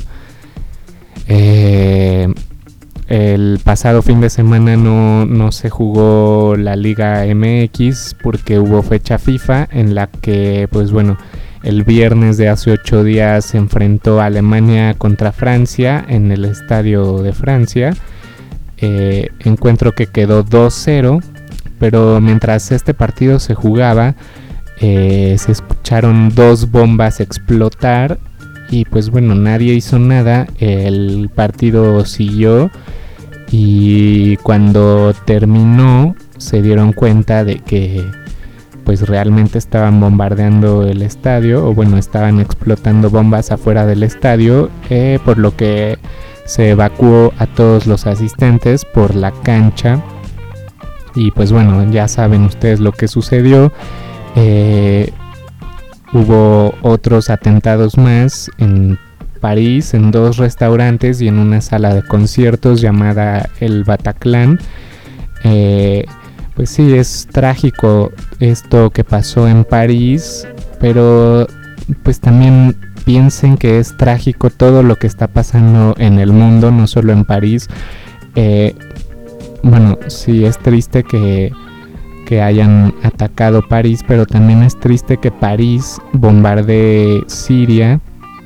Eh, el pasado fin de semana no, no se jugó la Liga M X porque hubo fecha FIFA en la que, pues bueno, el viernes de hace ocho días se enfrentó Alemania contra Francia en el Estadio de Francia. Eh, encuentro que quedó dos cero. Pero mientras este partido se jugaba, eh, se escucharon dos bombas explotar y pues bueno, nadie hizo nada. El partido siguió y cuando terminó se dieron cuenta de que pues realmente estaban bombardeando el estadio, o bueno, estaban explotando bombas afuera del estadio, eh, por lo que se evacuó a todos los asistentes por la cancha. Y pues bueno, ya saben ustedes lo que sucedió. Eh, hubo otros atentados más en París, en dos restaurantes y en una sala de conciertos llamada el Bataclan. Eh, pues sí, es trágico esto que pasó en París, pero pues también piensen que es trágico todo lo que está pasando en el mundo, no solo en París. Eh, bueno, sí es triste que, que hayan atacado París, pero también es triste que París bombardee Siria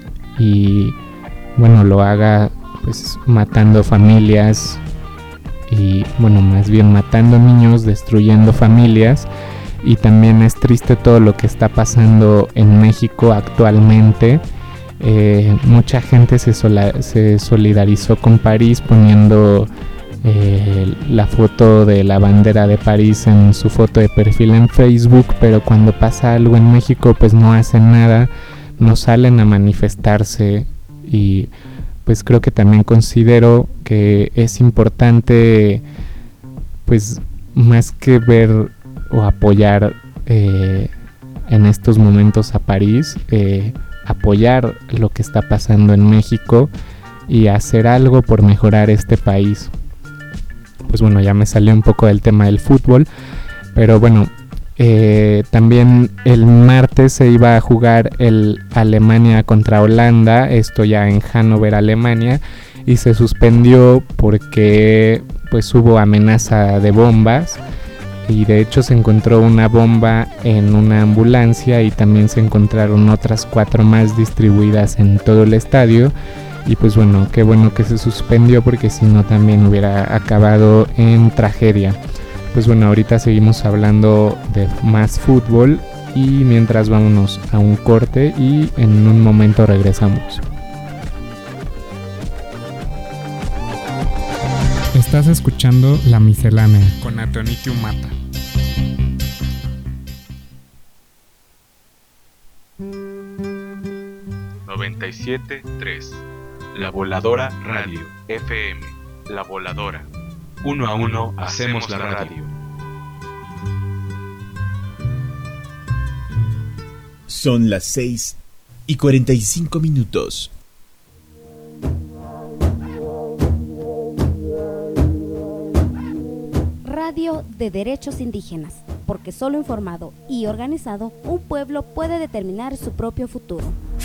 y bueno, lo haga pues matando familias y bueno, más bien matando niños, destruyendo familias. Y también es triste todo lo que está pasando en México actualmente. Eh, mucha gente se, sola, se solidarizó con París poniendo eh, la foto de la bandera de París en su foto de perfil en Facebook, pero cuando pasa algo en México pues no hacen nada, no salen a manifestarse. Y pues creo que también considero que es importante, pues más que ver o apoyar eh, en estos momentos a París, eh, apoyar lo que está pasando en México y hacer algo por mejorar este país. Pues bueno, ya me salió un poco del tema del fútbol, pero bueno, eh, también el martes se iba a jugar el Alemania contra Holanda, esto ya en Hannover, Alemania, y se suspendió porque pues hubo amenaza de bombas. Y de hecho se encontró una bomba en una ambulancia y también se encontraron otras cuatro más distribuidas en todo el estadio. Y pues bueno, qué bueno que se suspendió porque si no también hubiera acabado en tragedia. Pues bueno, ahorita seguimos hablando de más fútbol y mientras vámonos a un corte y en un momento regresamos. Estás escuchando La Miscelánea con Atonitio Mata. noventa y siete punto tres La Voladora Radio F M. La Voladora. Uno a uno hacemos la radio. Son las seis y cuarenta y cinco minutos. Radio de Derechos Indígenas, porque solo informado y organizado, un pueblo puede determinar su propio futuro.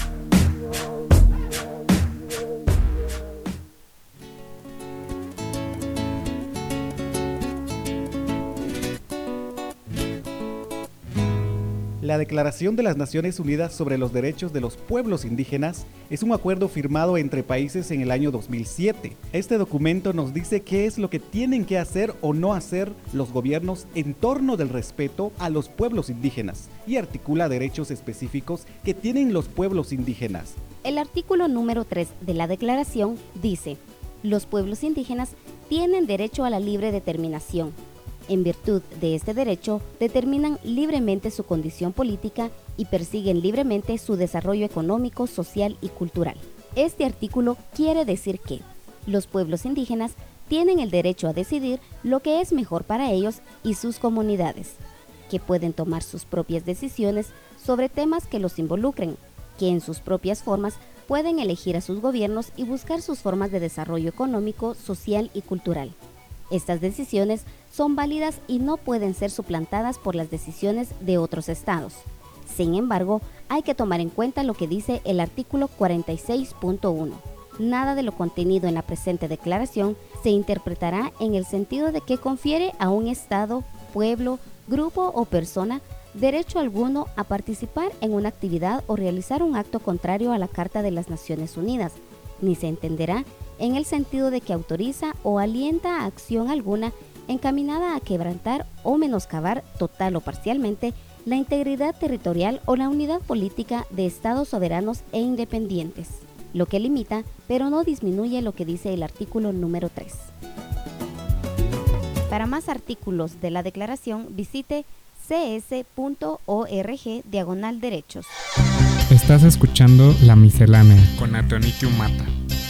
La Declaración de las Naciones Unidas sobre los Derechos de los Pueblos Indígenas es un acuerdo firmado entre países en el año dos mil siete. Este documento nos dice qué es lo que tienen que hacer o no hacer los gobiernos en torno del respeto a los pueblos indígenas y articula derechos específicos que tienen los pueblos indígenas. El artículo número tres de la declaración dice: los pueblos indígenas tienen derecho a la libre determinación. En virtud de este derecho, determinan libremente su condición política y persiguen libremente su desarrollo económico, social y cultural. Este artículo quiere decir que los pueblos indígenas tienen el derecho a decidir lo que es mejor para ellos y sus comunidades, que pueden tomar sus propias decisiones sobre temas que los involucren, que en sus propias formas pueden elegir a sus gobiernos y buscar sus formas de desarrollo económico, social y cultural. Estas decisiones son válidas y no pueden ser suplantadas por las decisiones de otros estados. Sin embargo, hay que tomar en cuenta lo que dice el artículo cuarenta y seis punto uno. Nada de lo contenido en la presente declaración se interpretará en el sentido de que confiere a un estado, pueblo, grupo o persona derecho alguno a participar en una actividad o realizar un acto contrario a la Carta de las Naciones Unidas, ni se entenderá en el sentido de que autoriza o alienta a acción alguna encaminada a quebrantar o menoscabar total o parcialmente la integridad territorial o la unidad política de estados soberanos e independientes, lo que limita pero no disminuye lo que dice el artículo número tres. Para más artículos de la declaración visite cs.org diagonal derechos. Estás escuchando La Miscelánea con Atonitio Mata.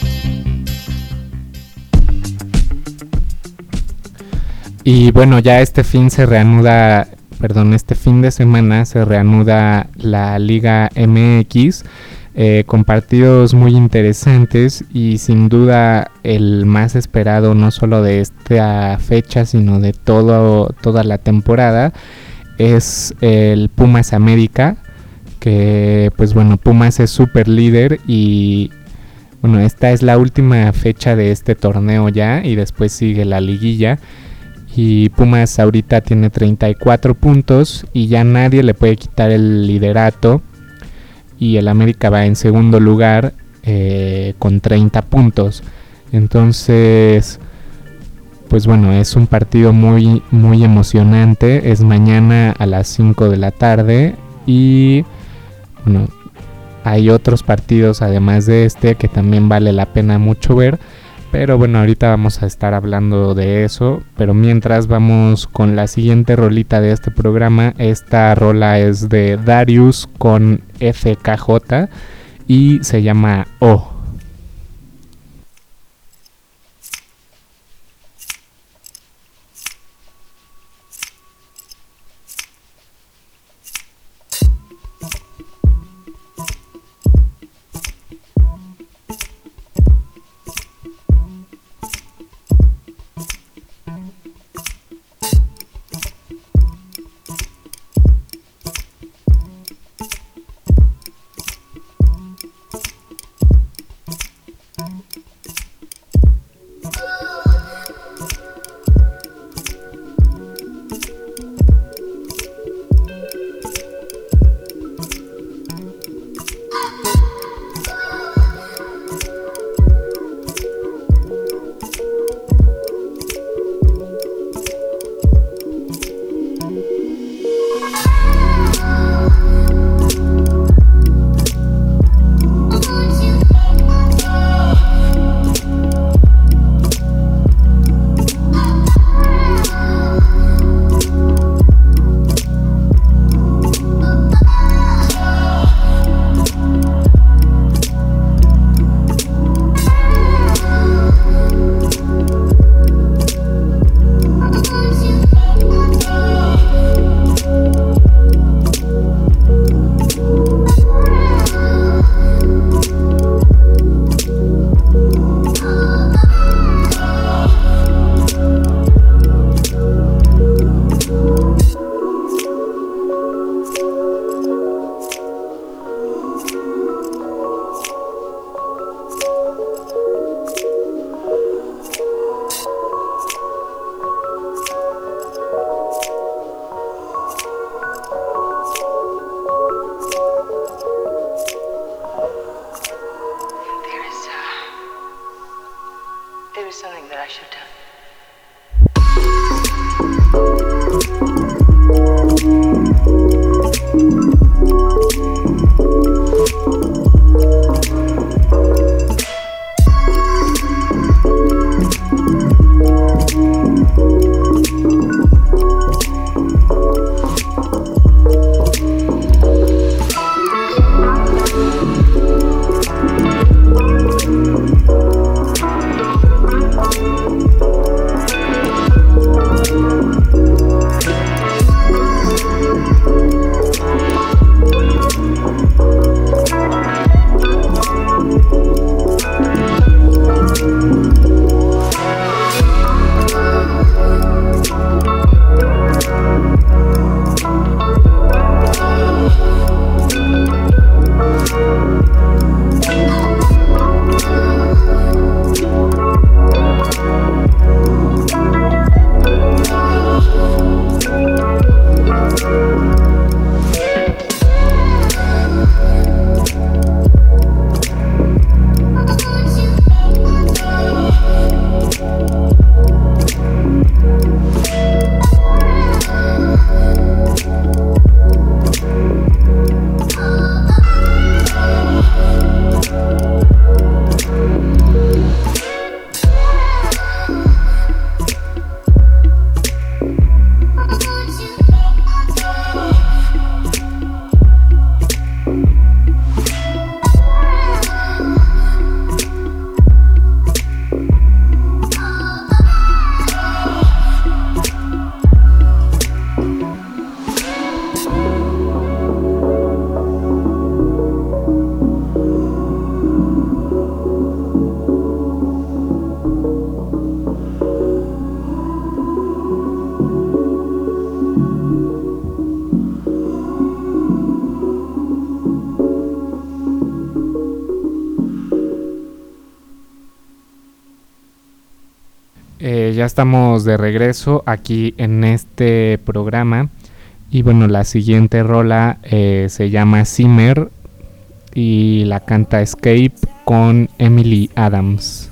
Y bueno, ya este fin se reanuda, perdón, este fin de semana se reanuda la Liga M X eh, con partidos muy interesantes y sin duda el más esperado no solo de esta fecha sino de todo, toda la temporada es el Pumas América, que pues bueno, Pumas es super líder y bueno, esta es la última fecha de este torneo ya y después sigue la liguilla. Y Pumas ahorita tiene treinta y cuatro puntos y ya nadie le puede quitar el liderato. Y el América va en segundo lugar eh, con treinta puntos. Entonces, pues bueno, es un partido muy, muy emocionante. Es mañana a las cinco de la tarde. Y bueno, hay otros partidos además de este que también vale la pena mucho ver. Pero bueno, ahorita vamos a estar hablando de eso. Pero mientras vamos con la siguiente rolita de este programa. Esta rola es de Darius con F K J y se llama O. ya estamos de regreso aquí en este programa. Y bueno, la siguiente rola eh, se llama Simmer y la canta Escape con Emily Adams.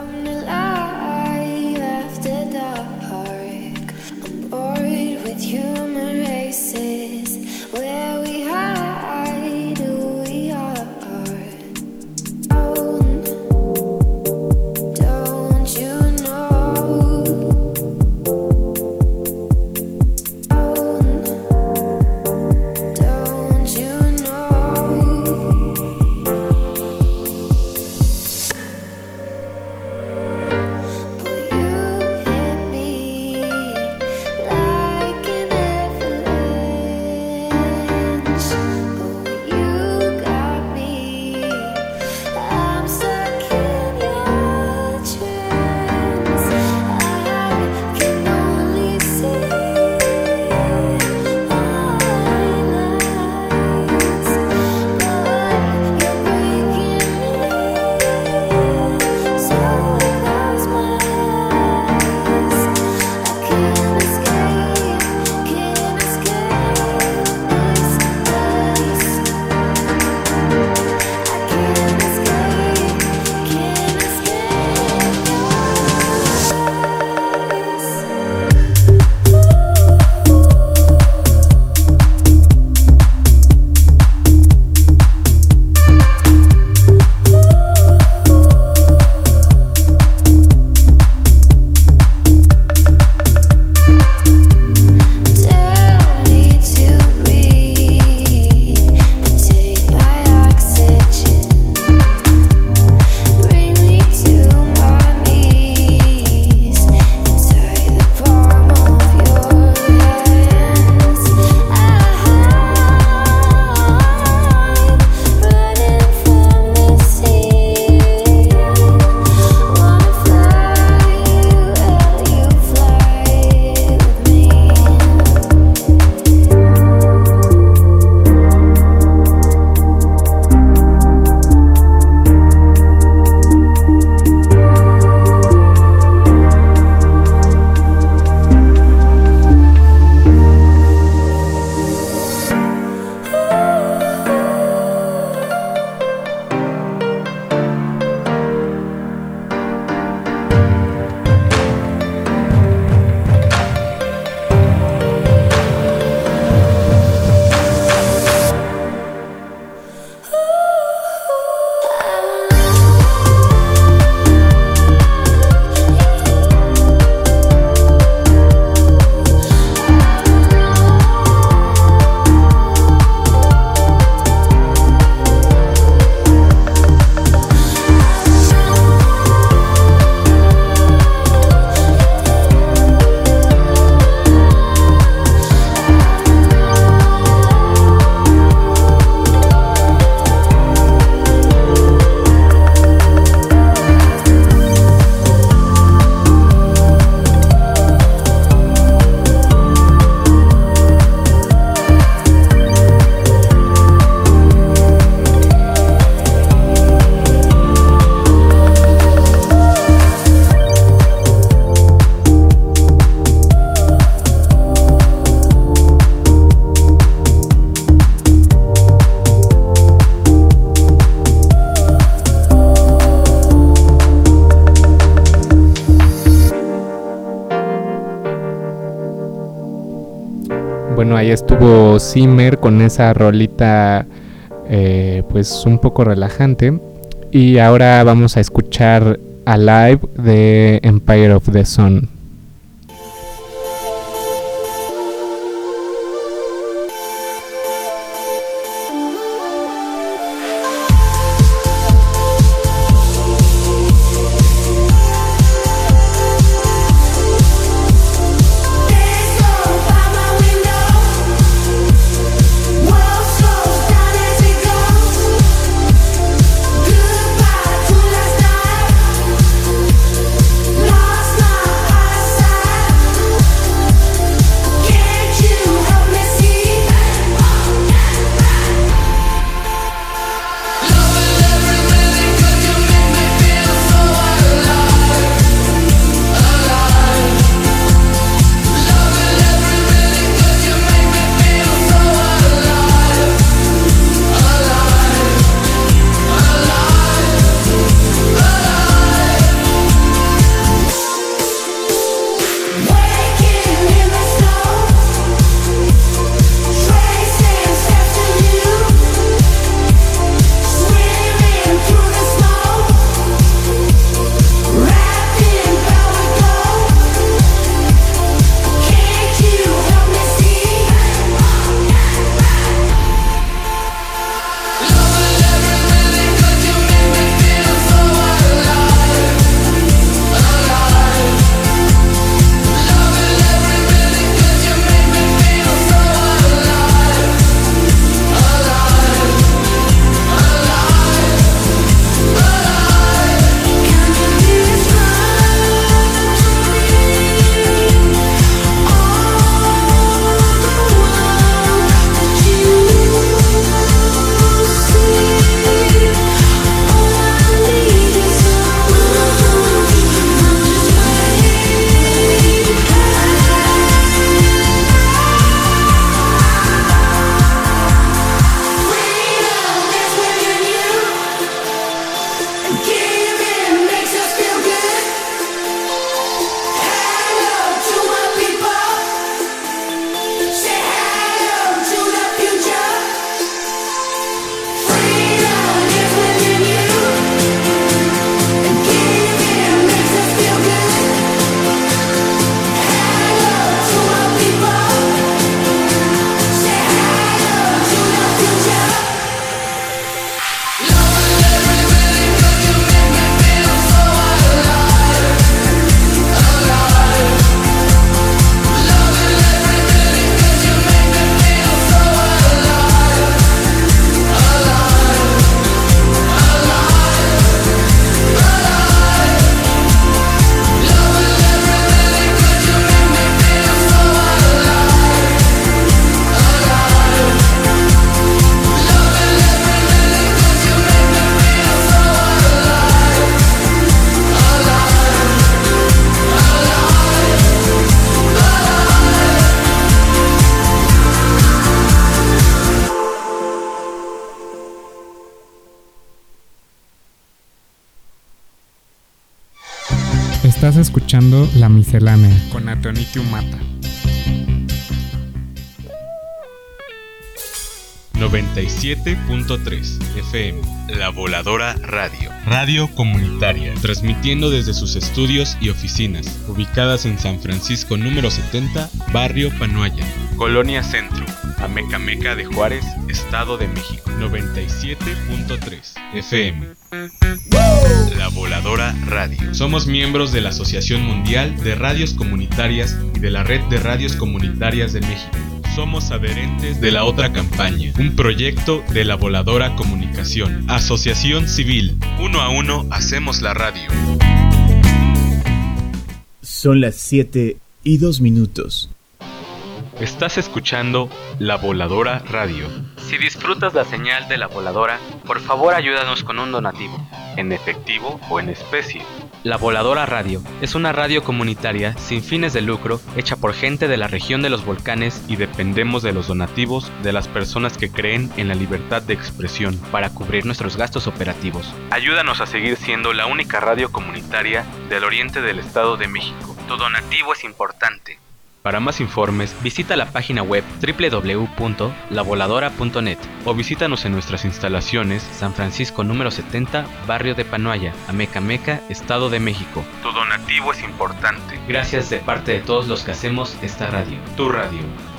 Bueno, ahí estuvo Simmer con esa rolita eh, pues un poco relajante. Y ahora vamos a escuchar Alive de Empire of the Sun. Last night Estás escuchando La Miscelánea con Atonitio Mata. noventa y siete punto tres F M, La Voladora Radio, radio comunitaria, transmitiendo desde sus estudios y oficinas, ubicadas en San Francisco número setenta, Barrio Panoaya, Colonia Centro, Amecameca de Juárez, Estado de México. Noventa y siete punto tres F M, La Voladora Radio. Somos miembros de la Asociación Mundial de Radios Comunitarias y de la Red de Radios Comunitarias de México. Somos adherentes de la otra campaña, un proyecto de La Voladora Comunicación, asociación civil. Uno a uno hacemos la radio. Son las siete y dos minutos. Estás escuchando La Voladora Radio. Si disfrutas la señal de La Voladora, por favor ayúdanos con un donativo, en efectivo o en especie. La Voladora Radio es una radio comunitaria sin fines de lucro hecha por gente de la región de los volcanes y dependemos de los donativos de las personas que creen en la libertad de expresión para cubrir nuestros gastos operativos. Ayúdanos a seguir siendo la única radio comunitaria del oriente del Estado de México. Tu donativo es importante. Para más informes, visita la página web doble u doble u doble u punto la voladora punto net o visítanos en nuestras instalaciones San Francisco número setenta, Barrio de Panoaya, Amecameca, Estado de México. Tu donativo es importante. Gracias de parte de todos los que hacemos esta radio. Tu radio.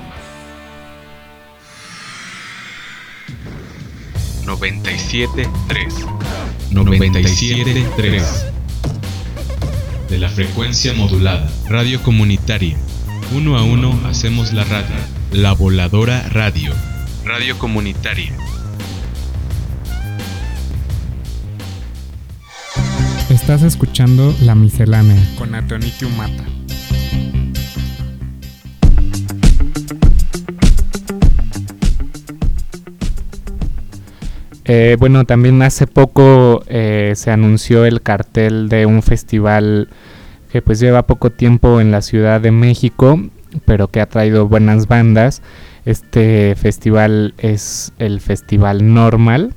noventa y siete punto tres noventa y siete punto tres de la frecuencia modulada. Radio comunitaria. Uno a uno hacemos la radio. La Voladora Radio. Radio comunitaria. Estás escuchando La Miscelánea con Atonitio Mata. Eh, bueno, también hace poco eh, se anunció el cartel de un festival que pues lleva poco tiempo en la Ciudad de México, pero que ha traído buenas bandas. Este festival es el Festival Normal.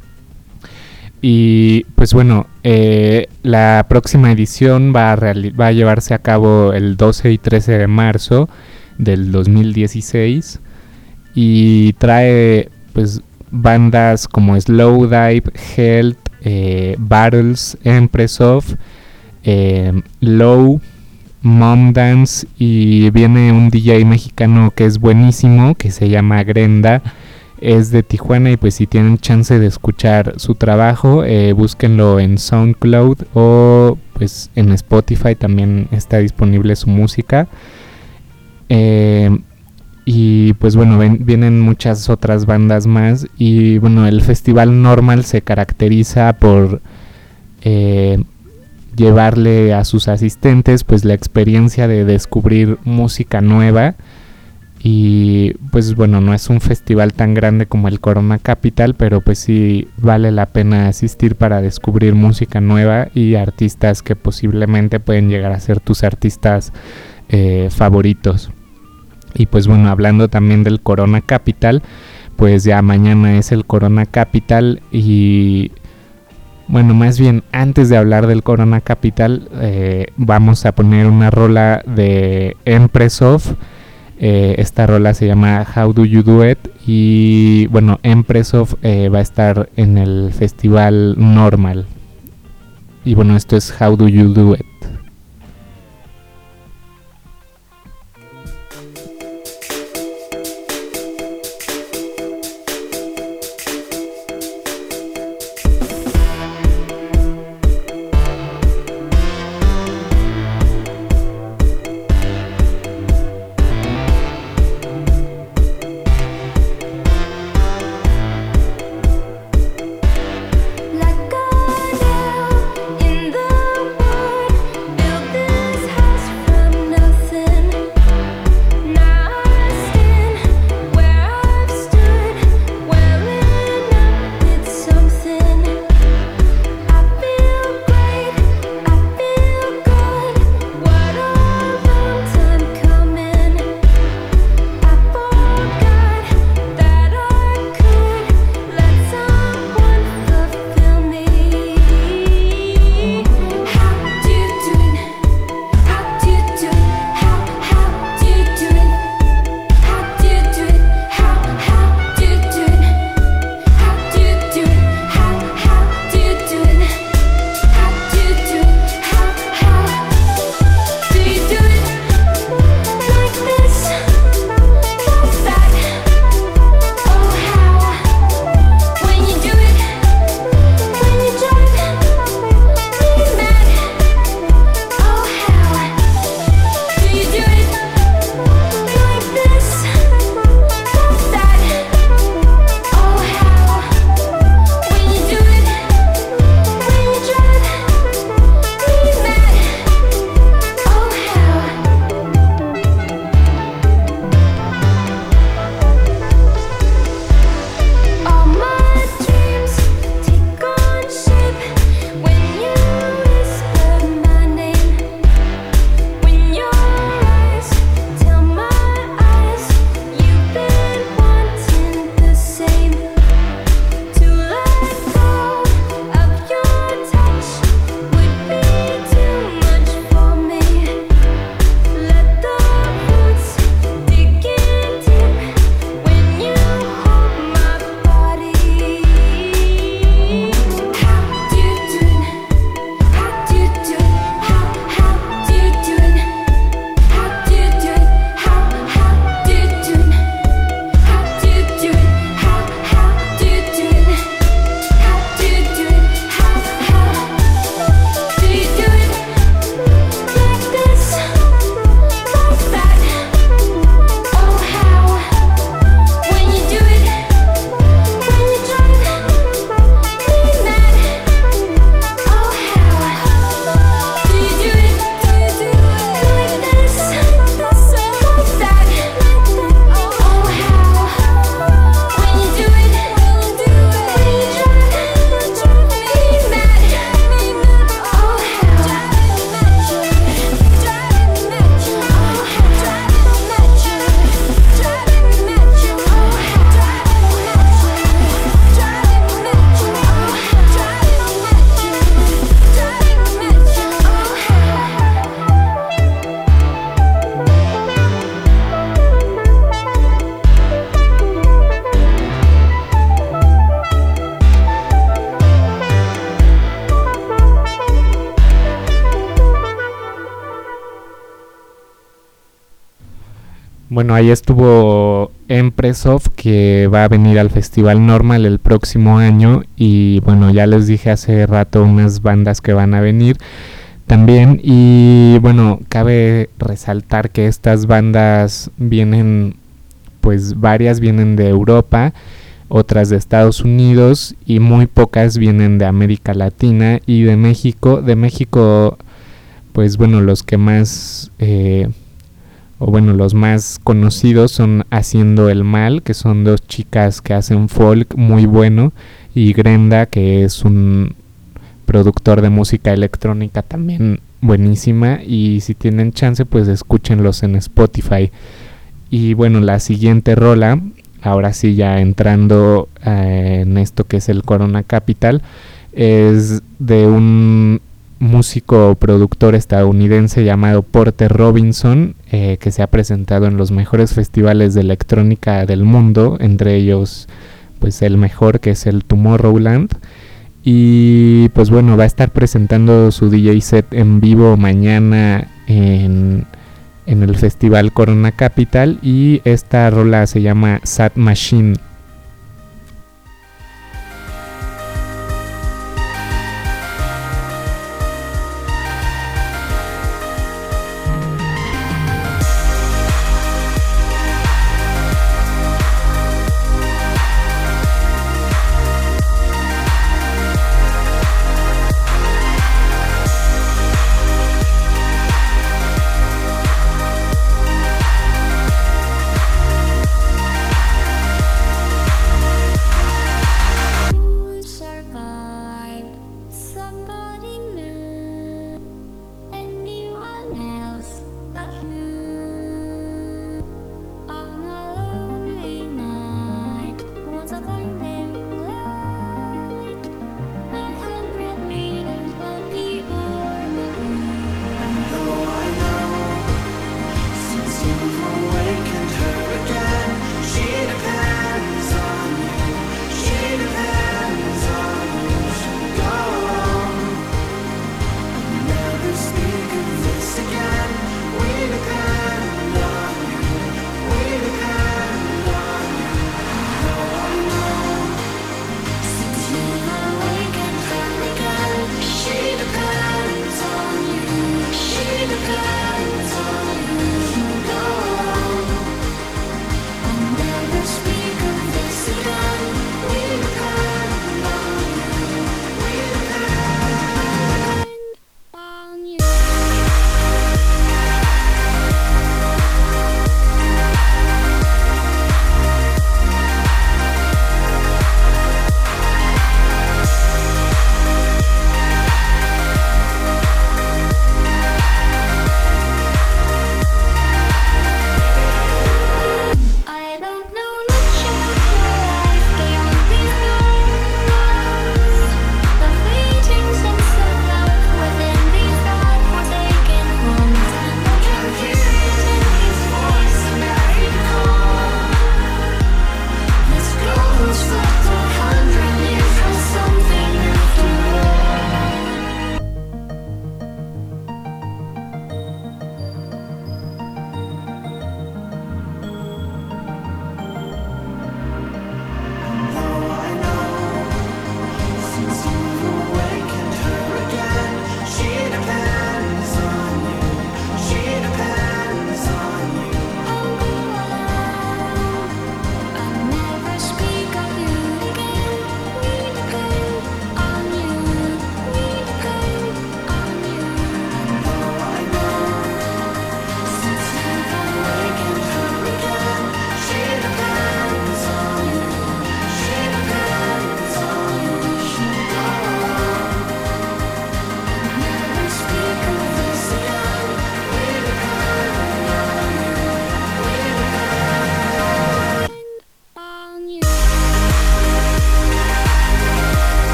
Y pues bueno, eh, la próxima edición va a, reali- va a llevarse a cabo el doce y trece de marzo del dos mil dieciséis. Y trae pues bandas como Slowdive, Health, eh, Battles, Empress of, Eh, Low, Mom Dance, y viene un D J mexicano que es buenísimo, que se llama Grenda, es de Tijuana, y pues si tienen chance de escuchar su trabajo, eh, búsquenlo en SoundCloud o pues en Spotify también está disponible su música. Eh, y pues bueno, ven, vienen muchas otras bandas más, y bueno, el Festival Normal se caracteriza por eh, llevarle a sus asistentes pues la experiencia de descubrir música nueva. Y pues bueno, no es un festival tan grande como el Corona Capital, pero pues sí vale la pena asistir para descubrir música nueva y artistas que posiblemente pueden llegar a ser tus artistas eh, favoritos. Y pues bueno, hablando también del Corona Capital, pues ya mañana es el Corona Capital. Y bueno, más bien antes de hablar del Corona Capital, eh, vamos a poner una rola de Empress of. Eh, esta rola se llama How Do You Do It. Y bueno, Empress of eh, va a estar en el Festival Normal. Y bueno, esto es How Do You Do It. Like a nail in the wood. bueno, ahí estuvo Empressov, que va a venir al Festival Normal el próximo año. Y bueno, ya les dije hace rato unas bandas que van a venir también. Y bueno, cabe resaltar que estas bandas vienen, pues varias vienen de Europa, otras de Estados Unidos y muy pocas vienen de América Latina y de México. De México, pues bueno, los que más, eh, o bueno, los más conocidos son Haciendo el Mal, que son dos chicas que hacen folk muy bueno, y Grenda, que es un productor de música electrónica también buenísima, y si tienen chance pues escúchenlos en Spotify. Y bueno, la siguiente rola, ahora sí ya entrando eh, en esto que es el Corona Capital, es de un músico productor estadounidense llamado Porter Robinson, eh, que se ha presentado en los mejores festivales de electrónica del mundo, entre ellos pues el mejor, que es el Tomorrowland. Y pues bueno, va a estar presentando su D J set en vivo mañana en, en el Festival Corona Capital, y esta rola se llama Sad Machine. Thank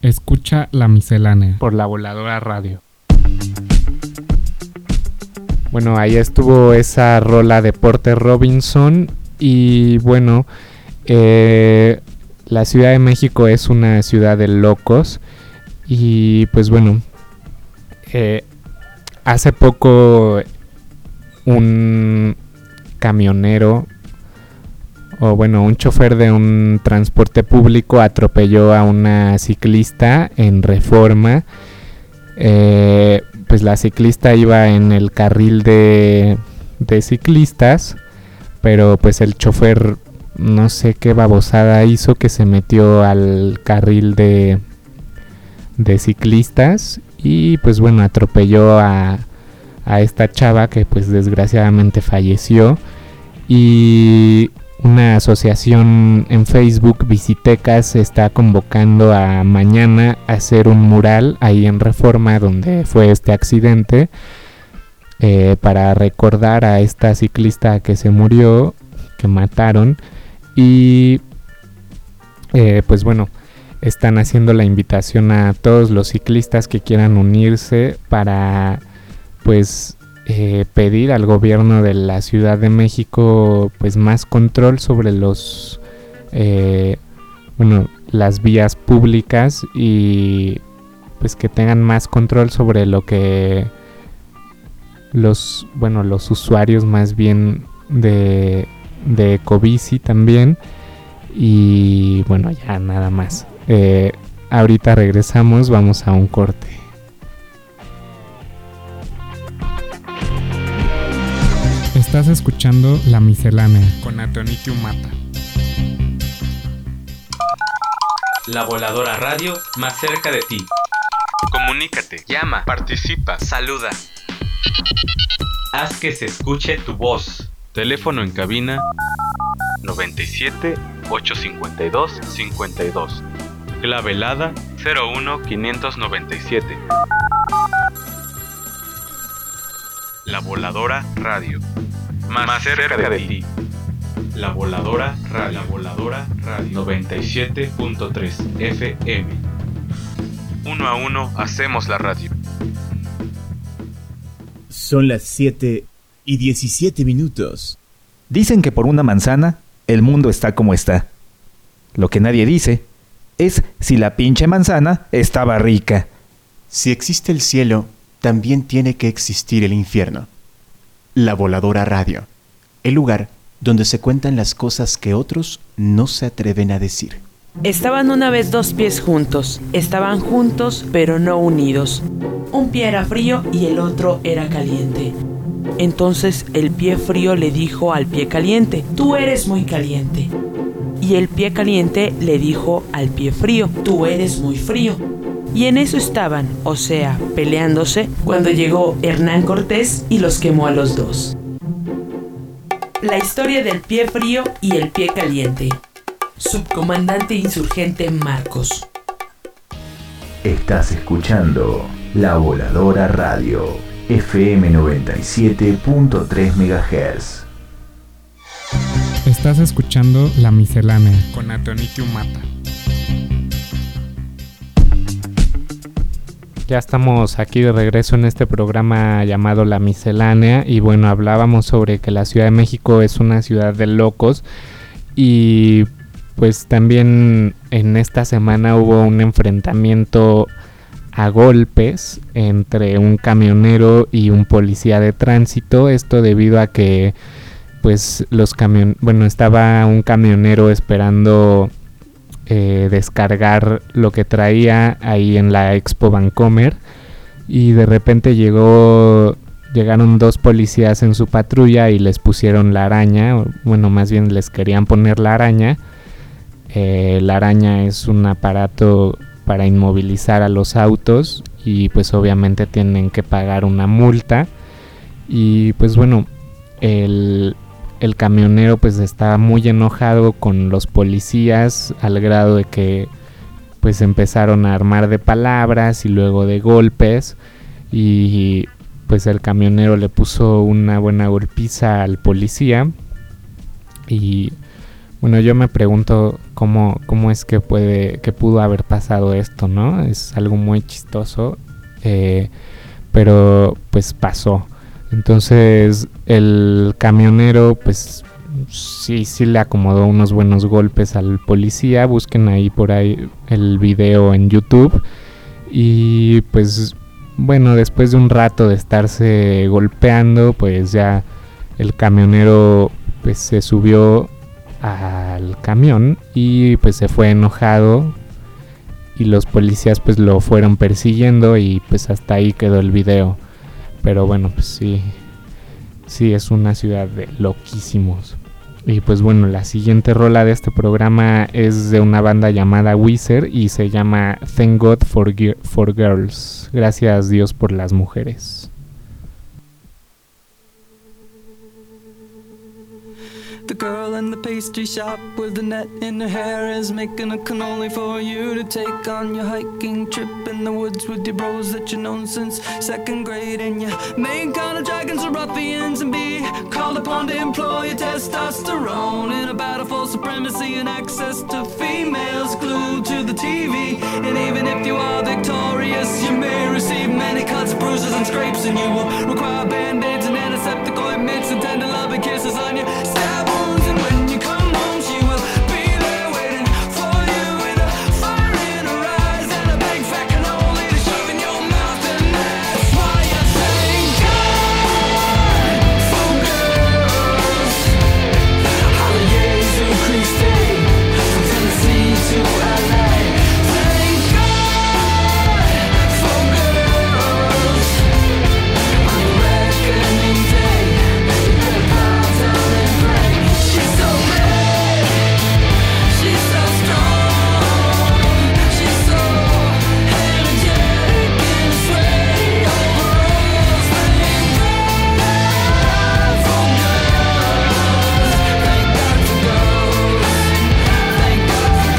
Escucha La Miscelánea por La Voladora Radio. Bueno, ahí estuvo esa rola de Porter Robinson. Y bueno, eh, la Ciudad de México es una ciudad de locos. Y pues bueno, eh, hace poco un camionero, o bueno, un chofer de un transporte público atropelló a una ciclista en Reforma. Eh, pues la ciclista iba en el carril de, de ciclistas, pero pues el chofer no sé qué babosada hizo que se metió al carril de, de ciclistas y pues bueno, atropelló a, a esta chava que pues desgraciadamente falleció. Y una asociación en Facebook, Visitecas, está convocando a mañana a hacer un mural ahí en Reforma donde fue este accidente, eh, para recordar a esta ciclista que se murió, que mataron. Y eh, pues bueno, están haciendo la invitación a todos los ciclistas que quieran unirse para pues Eh, pedir al gobierno de la Ciudad de México pues más control sobre los eh, bueno las vías públicas y pues que tengan más control sobre lo que los bueno los usuarios más bien de de Ecobici también. Y bueno, ya nada más, eh, ahorita regresamos, vamos a un corte. Estás escuchando La Miscelánea con Atonitio Mata. La Voladora Radio, más cerca de ti. Comunícate, llama, participa, saluda. Haz que se escuche tu voz. Teléfono en cabina noventa y siete, ochocientos cincuenta y dos, cincuenta y dos. Clave helada cero uno, quinientos noventa y siete. La Voladora Radio, más, más cerca, cerca de, de ti. La Voladora Radio, La Voladora Radio noventa y siete punto tres F M. Uno a uno hacemos la radio. Son las siete y diecisiete minutos. Dicen que por una manzana el mundo está como está. Lo que nadie dice es si la pinche manzana estaba rica. Si existe el cielo, también tiene que existir el infierno. La Voladora Radio, el lugar donde se cuentan las cosas que otros no se atreven a decir. Estaban una vez dos pies juntos, estaban juntos pero no unidos. Un pie era frío y el otro era caliente. Entonces el pie frío le dijo al pie caliente: tú eres muy caliente. Y el pie caliente le dijo al pie frío: tú eres muy frío. Y en eso estaban, o sea, peleándose, cuando llegó Hernán Cortés y los quemó a los dos. La historia del pie frío y el pie caliente. Subcomandante insurgente Marcos. Estás escuchando La Voladora Radio, F M noventa y siete punto tres megahertz. Estás escuchando La Miscelánea con Atonitio Mata. Ya estamos aquí de regreso en este programa llamado La Miscelánea. Y bueno, hablábamos sobre que la Ciudad de México es una ciudad de locos. Y pues también en esta semana hubo un enfrentamiento a golpes entre un camionero y un policía de tránsito. Esto debido a que pues los camion... bueno, estaba un camionero esperando Eh, descargar lo que traía ahí en la Expo Vancomer, y de repente llegó llegaron dos policías en su patrulla y les pusieron la araña, o, bueno, más bien les querían poner la araña. Eh, la araña es un aparato para inmovilizar a los autos y pues obviamente tienen que pagar una multa. Y pues bueno, el El camionero pues estaba muy enojado con los policías, al grado de que pues empezaron a armar de palabras y luego de golpes, y pues el camionero le puso una buena golpiza al policía. Y Bueno, yo me pregunto cómo, cómo es que puede, que pudo haber pasado esto, ¿no? Es algo muy chistoso, eh, pero pues pasó. Entonces el camionero pues sí, sí le acomodó unos buenos golpes al policía. Busquen ahí por ahí el video en YouTube. Y pues bueno, después de un rato de estarse golpeando, pues ya el camionero pues se subió al camión y pues se fue enojado, y los policías pues lo fueron persiguiendo y pues hasta ahí quedó el video. Pero bueno, pues sí, sí es una ciudad de loquísimos. Y pues bueno, la siguiente rola de este programa es de una banda llamada Weezer y se llama Thank God for, Gi- for Girls. Gracias Dios por las mujeres. The girl in the pastry shop with the net in her hair is making a cannoli for you to take on your hiking trip in the woods with your bros that you've known since second grade. And you may encounter dragons or ruffians and be called upon to employ your testosterone in a battle for supremacy and access to females glued to the T V. And even if you are victorious, you may receive many cuts, bruises and scrapes, and you will require band-aids and antiseptic ointments and tender loving kisses on your stab wounds. And when you come home, she will be there waiting for you with a fire in her eyes and a big fat cannoli to shove in your mouth. And that's why you thank God for girls. Hallelujah, Jesu Christi, from Tennessee to L A. Thank God for girls. On your reckoning day, you better bow down and pray. She's so big, she's so strong, she's so energetic and sway overalls. Thank God for girls. Thank God for girls. Thank God for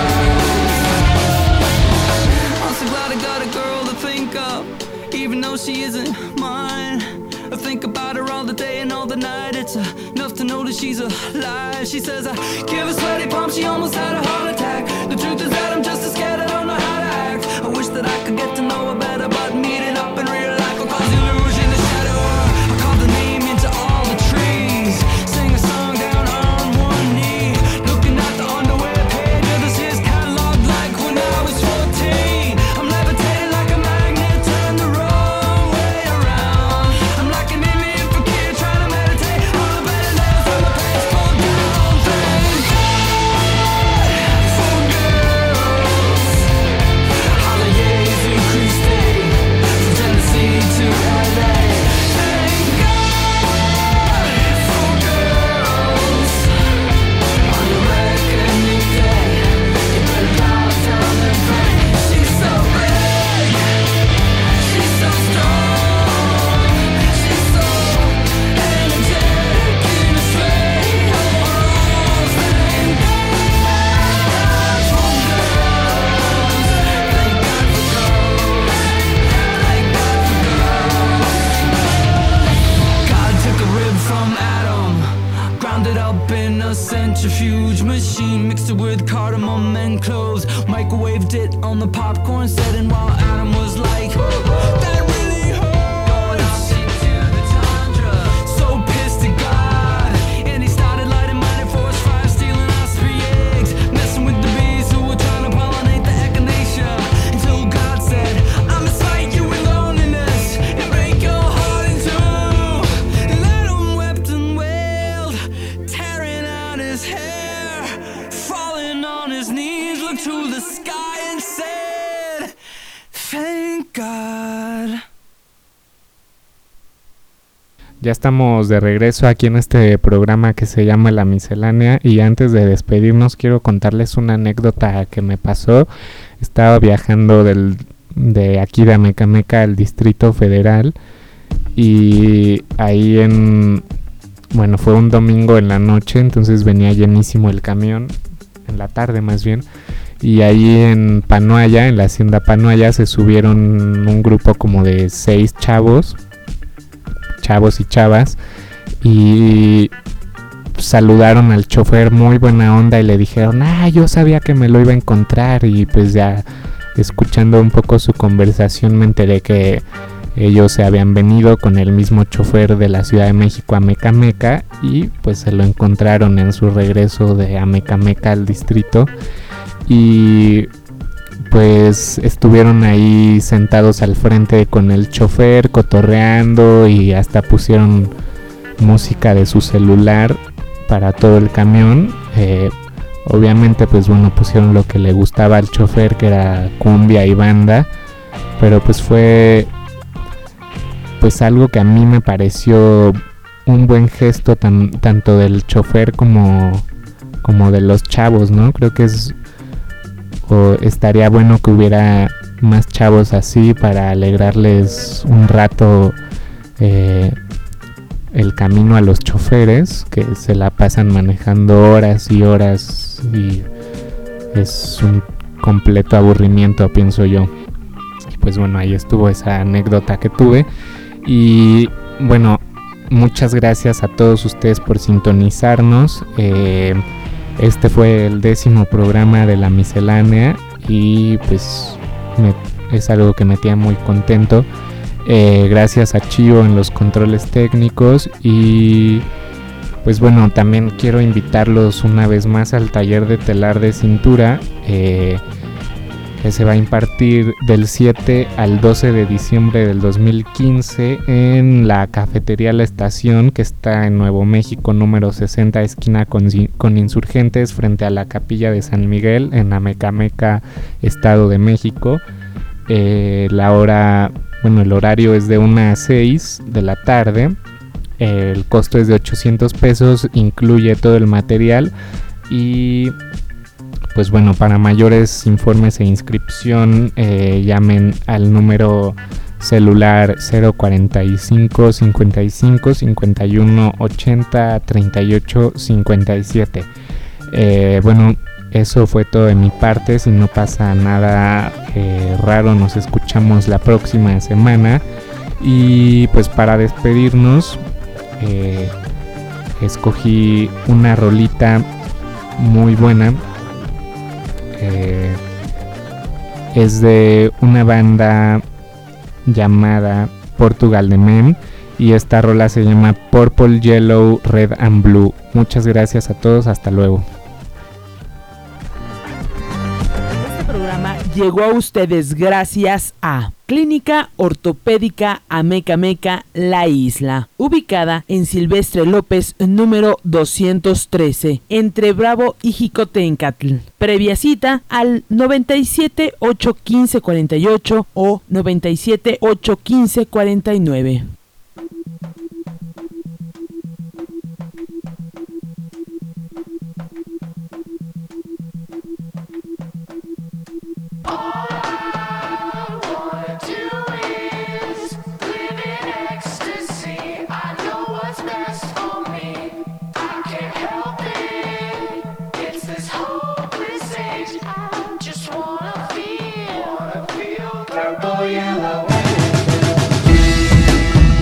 girls. I'm so glad I got a girl to think of, even though she isn't mine. I think about her all the day and all the night. It's enough to know that she's alive. She says I give her sweaty palms, she almost had a heart attack. The truth is that I'm just as scared, I don't know how to act. I wish that I could get to know her better, but meeting up in real life will cause illusion to shadow her. I call the name into all the trees, sing a song down on one knee, looking at the underwear page of this his catalog like when I was fourteen. I'm levitating like a magnet, turn the wrong way around. I'm like an Indian fakir trying to meditate on the better days when the pants pulled down. Thank God for girls. Hallelujah, Jesu Christi, from Tennessee to L A. Thank God for girls. On your reckoning day, you better bow down and pray. She's so big, she's so strong, she's so energetic in a sway overalls. Thank God for girls. Thank God for girls. Thank God for girls. God took a rib from Adam, ground it up in a centrifuge machine, mixed it with cardamom and cloves, microwaved it on the popcorn setting while Adam was like, that really hurts. So pissed at God, and he started lighting money for his fire, stealing osprey eggs, messing with the bees who were trying to pollinate the echinacea, until God said, I'ma smite you with loneliness and break your heart in two. And Adam wept and wailed, tearing out his hair, falling on his knees, looked to the sky and said, thank God. Ya estamos de regreso aquí en este programa que se llama La Miscelánea, y antes de despedirnos quiero contarles una anécdota que me pasó. Estaba viajando del, de aquí de Amecameca al Distrito Federal, y ahí en, bueno, fue un domingo en la noche, entonces venía llenísimo el camión, en la tarde más bien, y ahí en Panoaya, en la hacienda Panoaya, se subieron un grupo como de seis chavos, chavos y chavas, y saludaron al chofer muy buena onda y le dijeron, ah, yo sabía que me lo iba a encontrar. Y pues ya escuchando un poco su conversación me enteré que ellos se habían venido con el mismo chofer de la Ciudad de México a Mecameca y pues se lo encontraron en su regreso de Amecameca al distrito y pues estuvieron ahí sentados al frente con el chofer cotorreando y hasta pusieron música de su celular para todo el camión. Eh, obviamente pues bueno, pusieron lo que le gustaba al chofer, que era cumbia y banda, pero pues fue pues algo que a mí me pareció un buen gesto tan, tanto del chofer como, como de los chavos, ¿no? Creo que es o estaría bueno que hubiera más chavos así para alegrarles un rato eh, el camino a los choferes, que se la pasan manejando horas y horas y es un completo aburrimiento, pienso yo. Y pues bueno, ahí estuvo esa anécdota que tuve. Y bueno, muchas gracias a todos ustedes por sintonizarnos. Eh, este fue el décimo programa de La Miscelánea y pues me, es algo que me tiene muy contento. Eh, gracias a Chivo en los controles técnicos y pues bueno, también quiero invitarlos una vez más al taller de telar de cintura. Eh, que se va a impartir del siete al doce de diciembre del dos mil quince en la Cafetería La Estación, que está en Nuevo México número sesenta, esquina con, con Insurgentes, frente a la Capilla de San Miguel, en Amecameca, Estado de México. Eh, la hora, bueno, el horario es de una a seis de la tarde. Eh, el costo es de ochocientos pesos, incluye todo el material y pues bueno, para mayores informes e inscripción eh, llamen al número celular cero cuarenta y cinco cincuenta y cinco cincuenta y uno ochenta treinta y ocho cincuenta y siete. Eh, bueno, eso fue todo de mi parte. Si no pasa nada eh, raro, nos escuchamos la próxima semana. Y pues para despedirnos eh, escogí una rolita muy buena. Eh, es de una banda llamada Portugal de Men y esta rola se llama Purple, Yellow, Red and Blue. Muchas gracias a todos, hasta luego. Este programa llegó a ustedes gracias a Clínica Ortopédica Amecameca La Isla, ubicada en Silvestre López número doscientos trece, entre Bravo y Jicotencatl. Previa cita al noventa y siete ocho quince cuarenta y ocho o noventa y siete ocho quince cuarenta y nueve. Purple, yellow,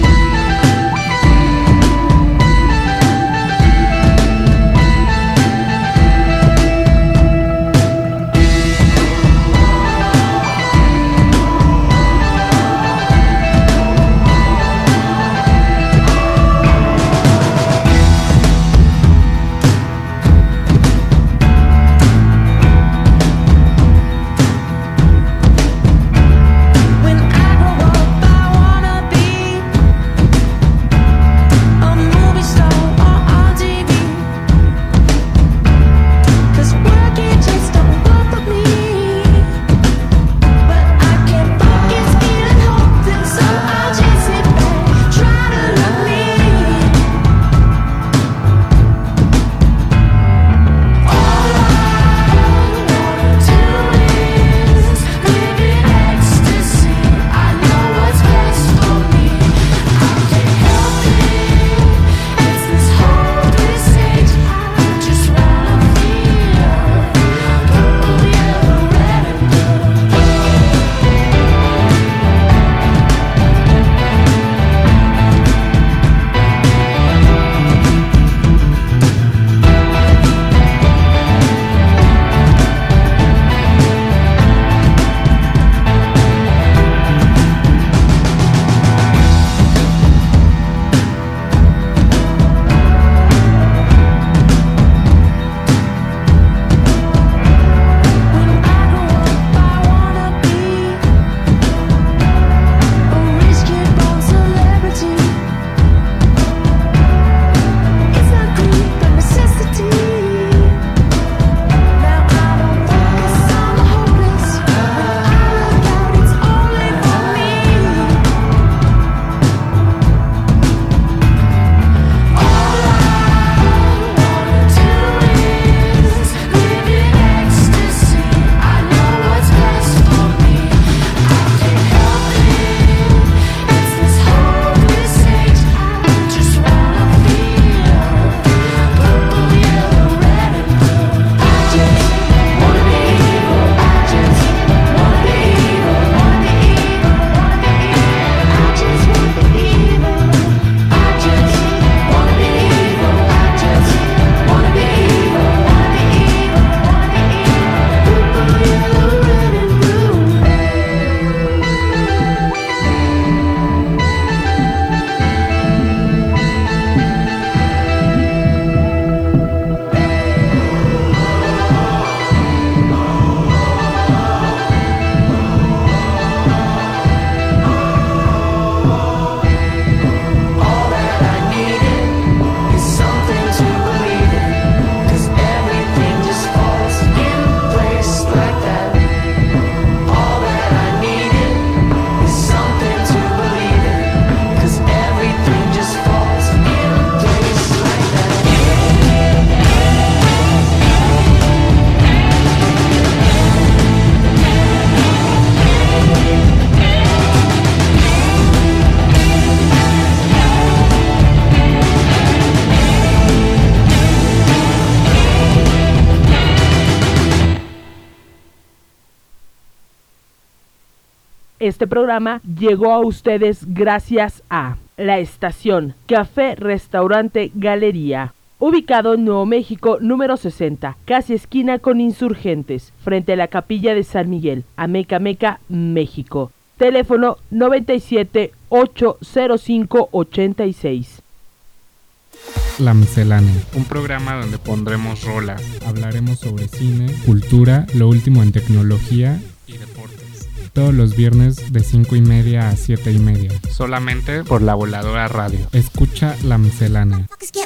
Este programa llegó a ustedes gracias a La Estación, Café, Restaurante, Galería. Ubicado en Nuevo México, número sesenta, casi esquina con Insurgentes, frente a la Capilla de San Miguel, Amecameca, México. Teléfono noventa y siete, ocho cero cinco, ochenta y seis. La Miscelánea. Un programa donde pondremos rolas. Hablaremos sobre cine, cultura, lo último en tecnología y deportes. Todos los viernes de cinco y media a siete y media. Solamente por La Voladora Radio. Escucha La Miscelánea.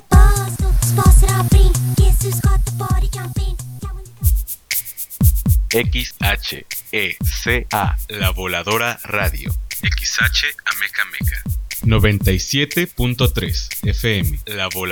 X H E C A La Voladora Radio. X H Amecameca. noventa y siete punto tres F M La Voladora.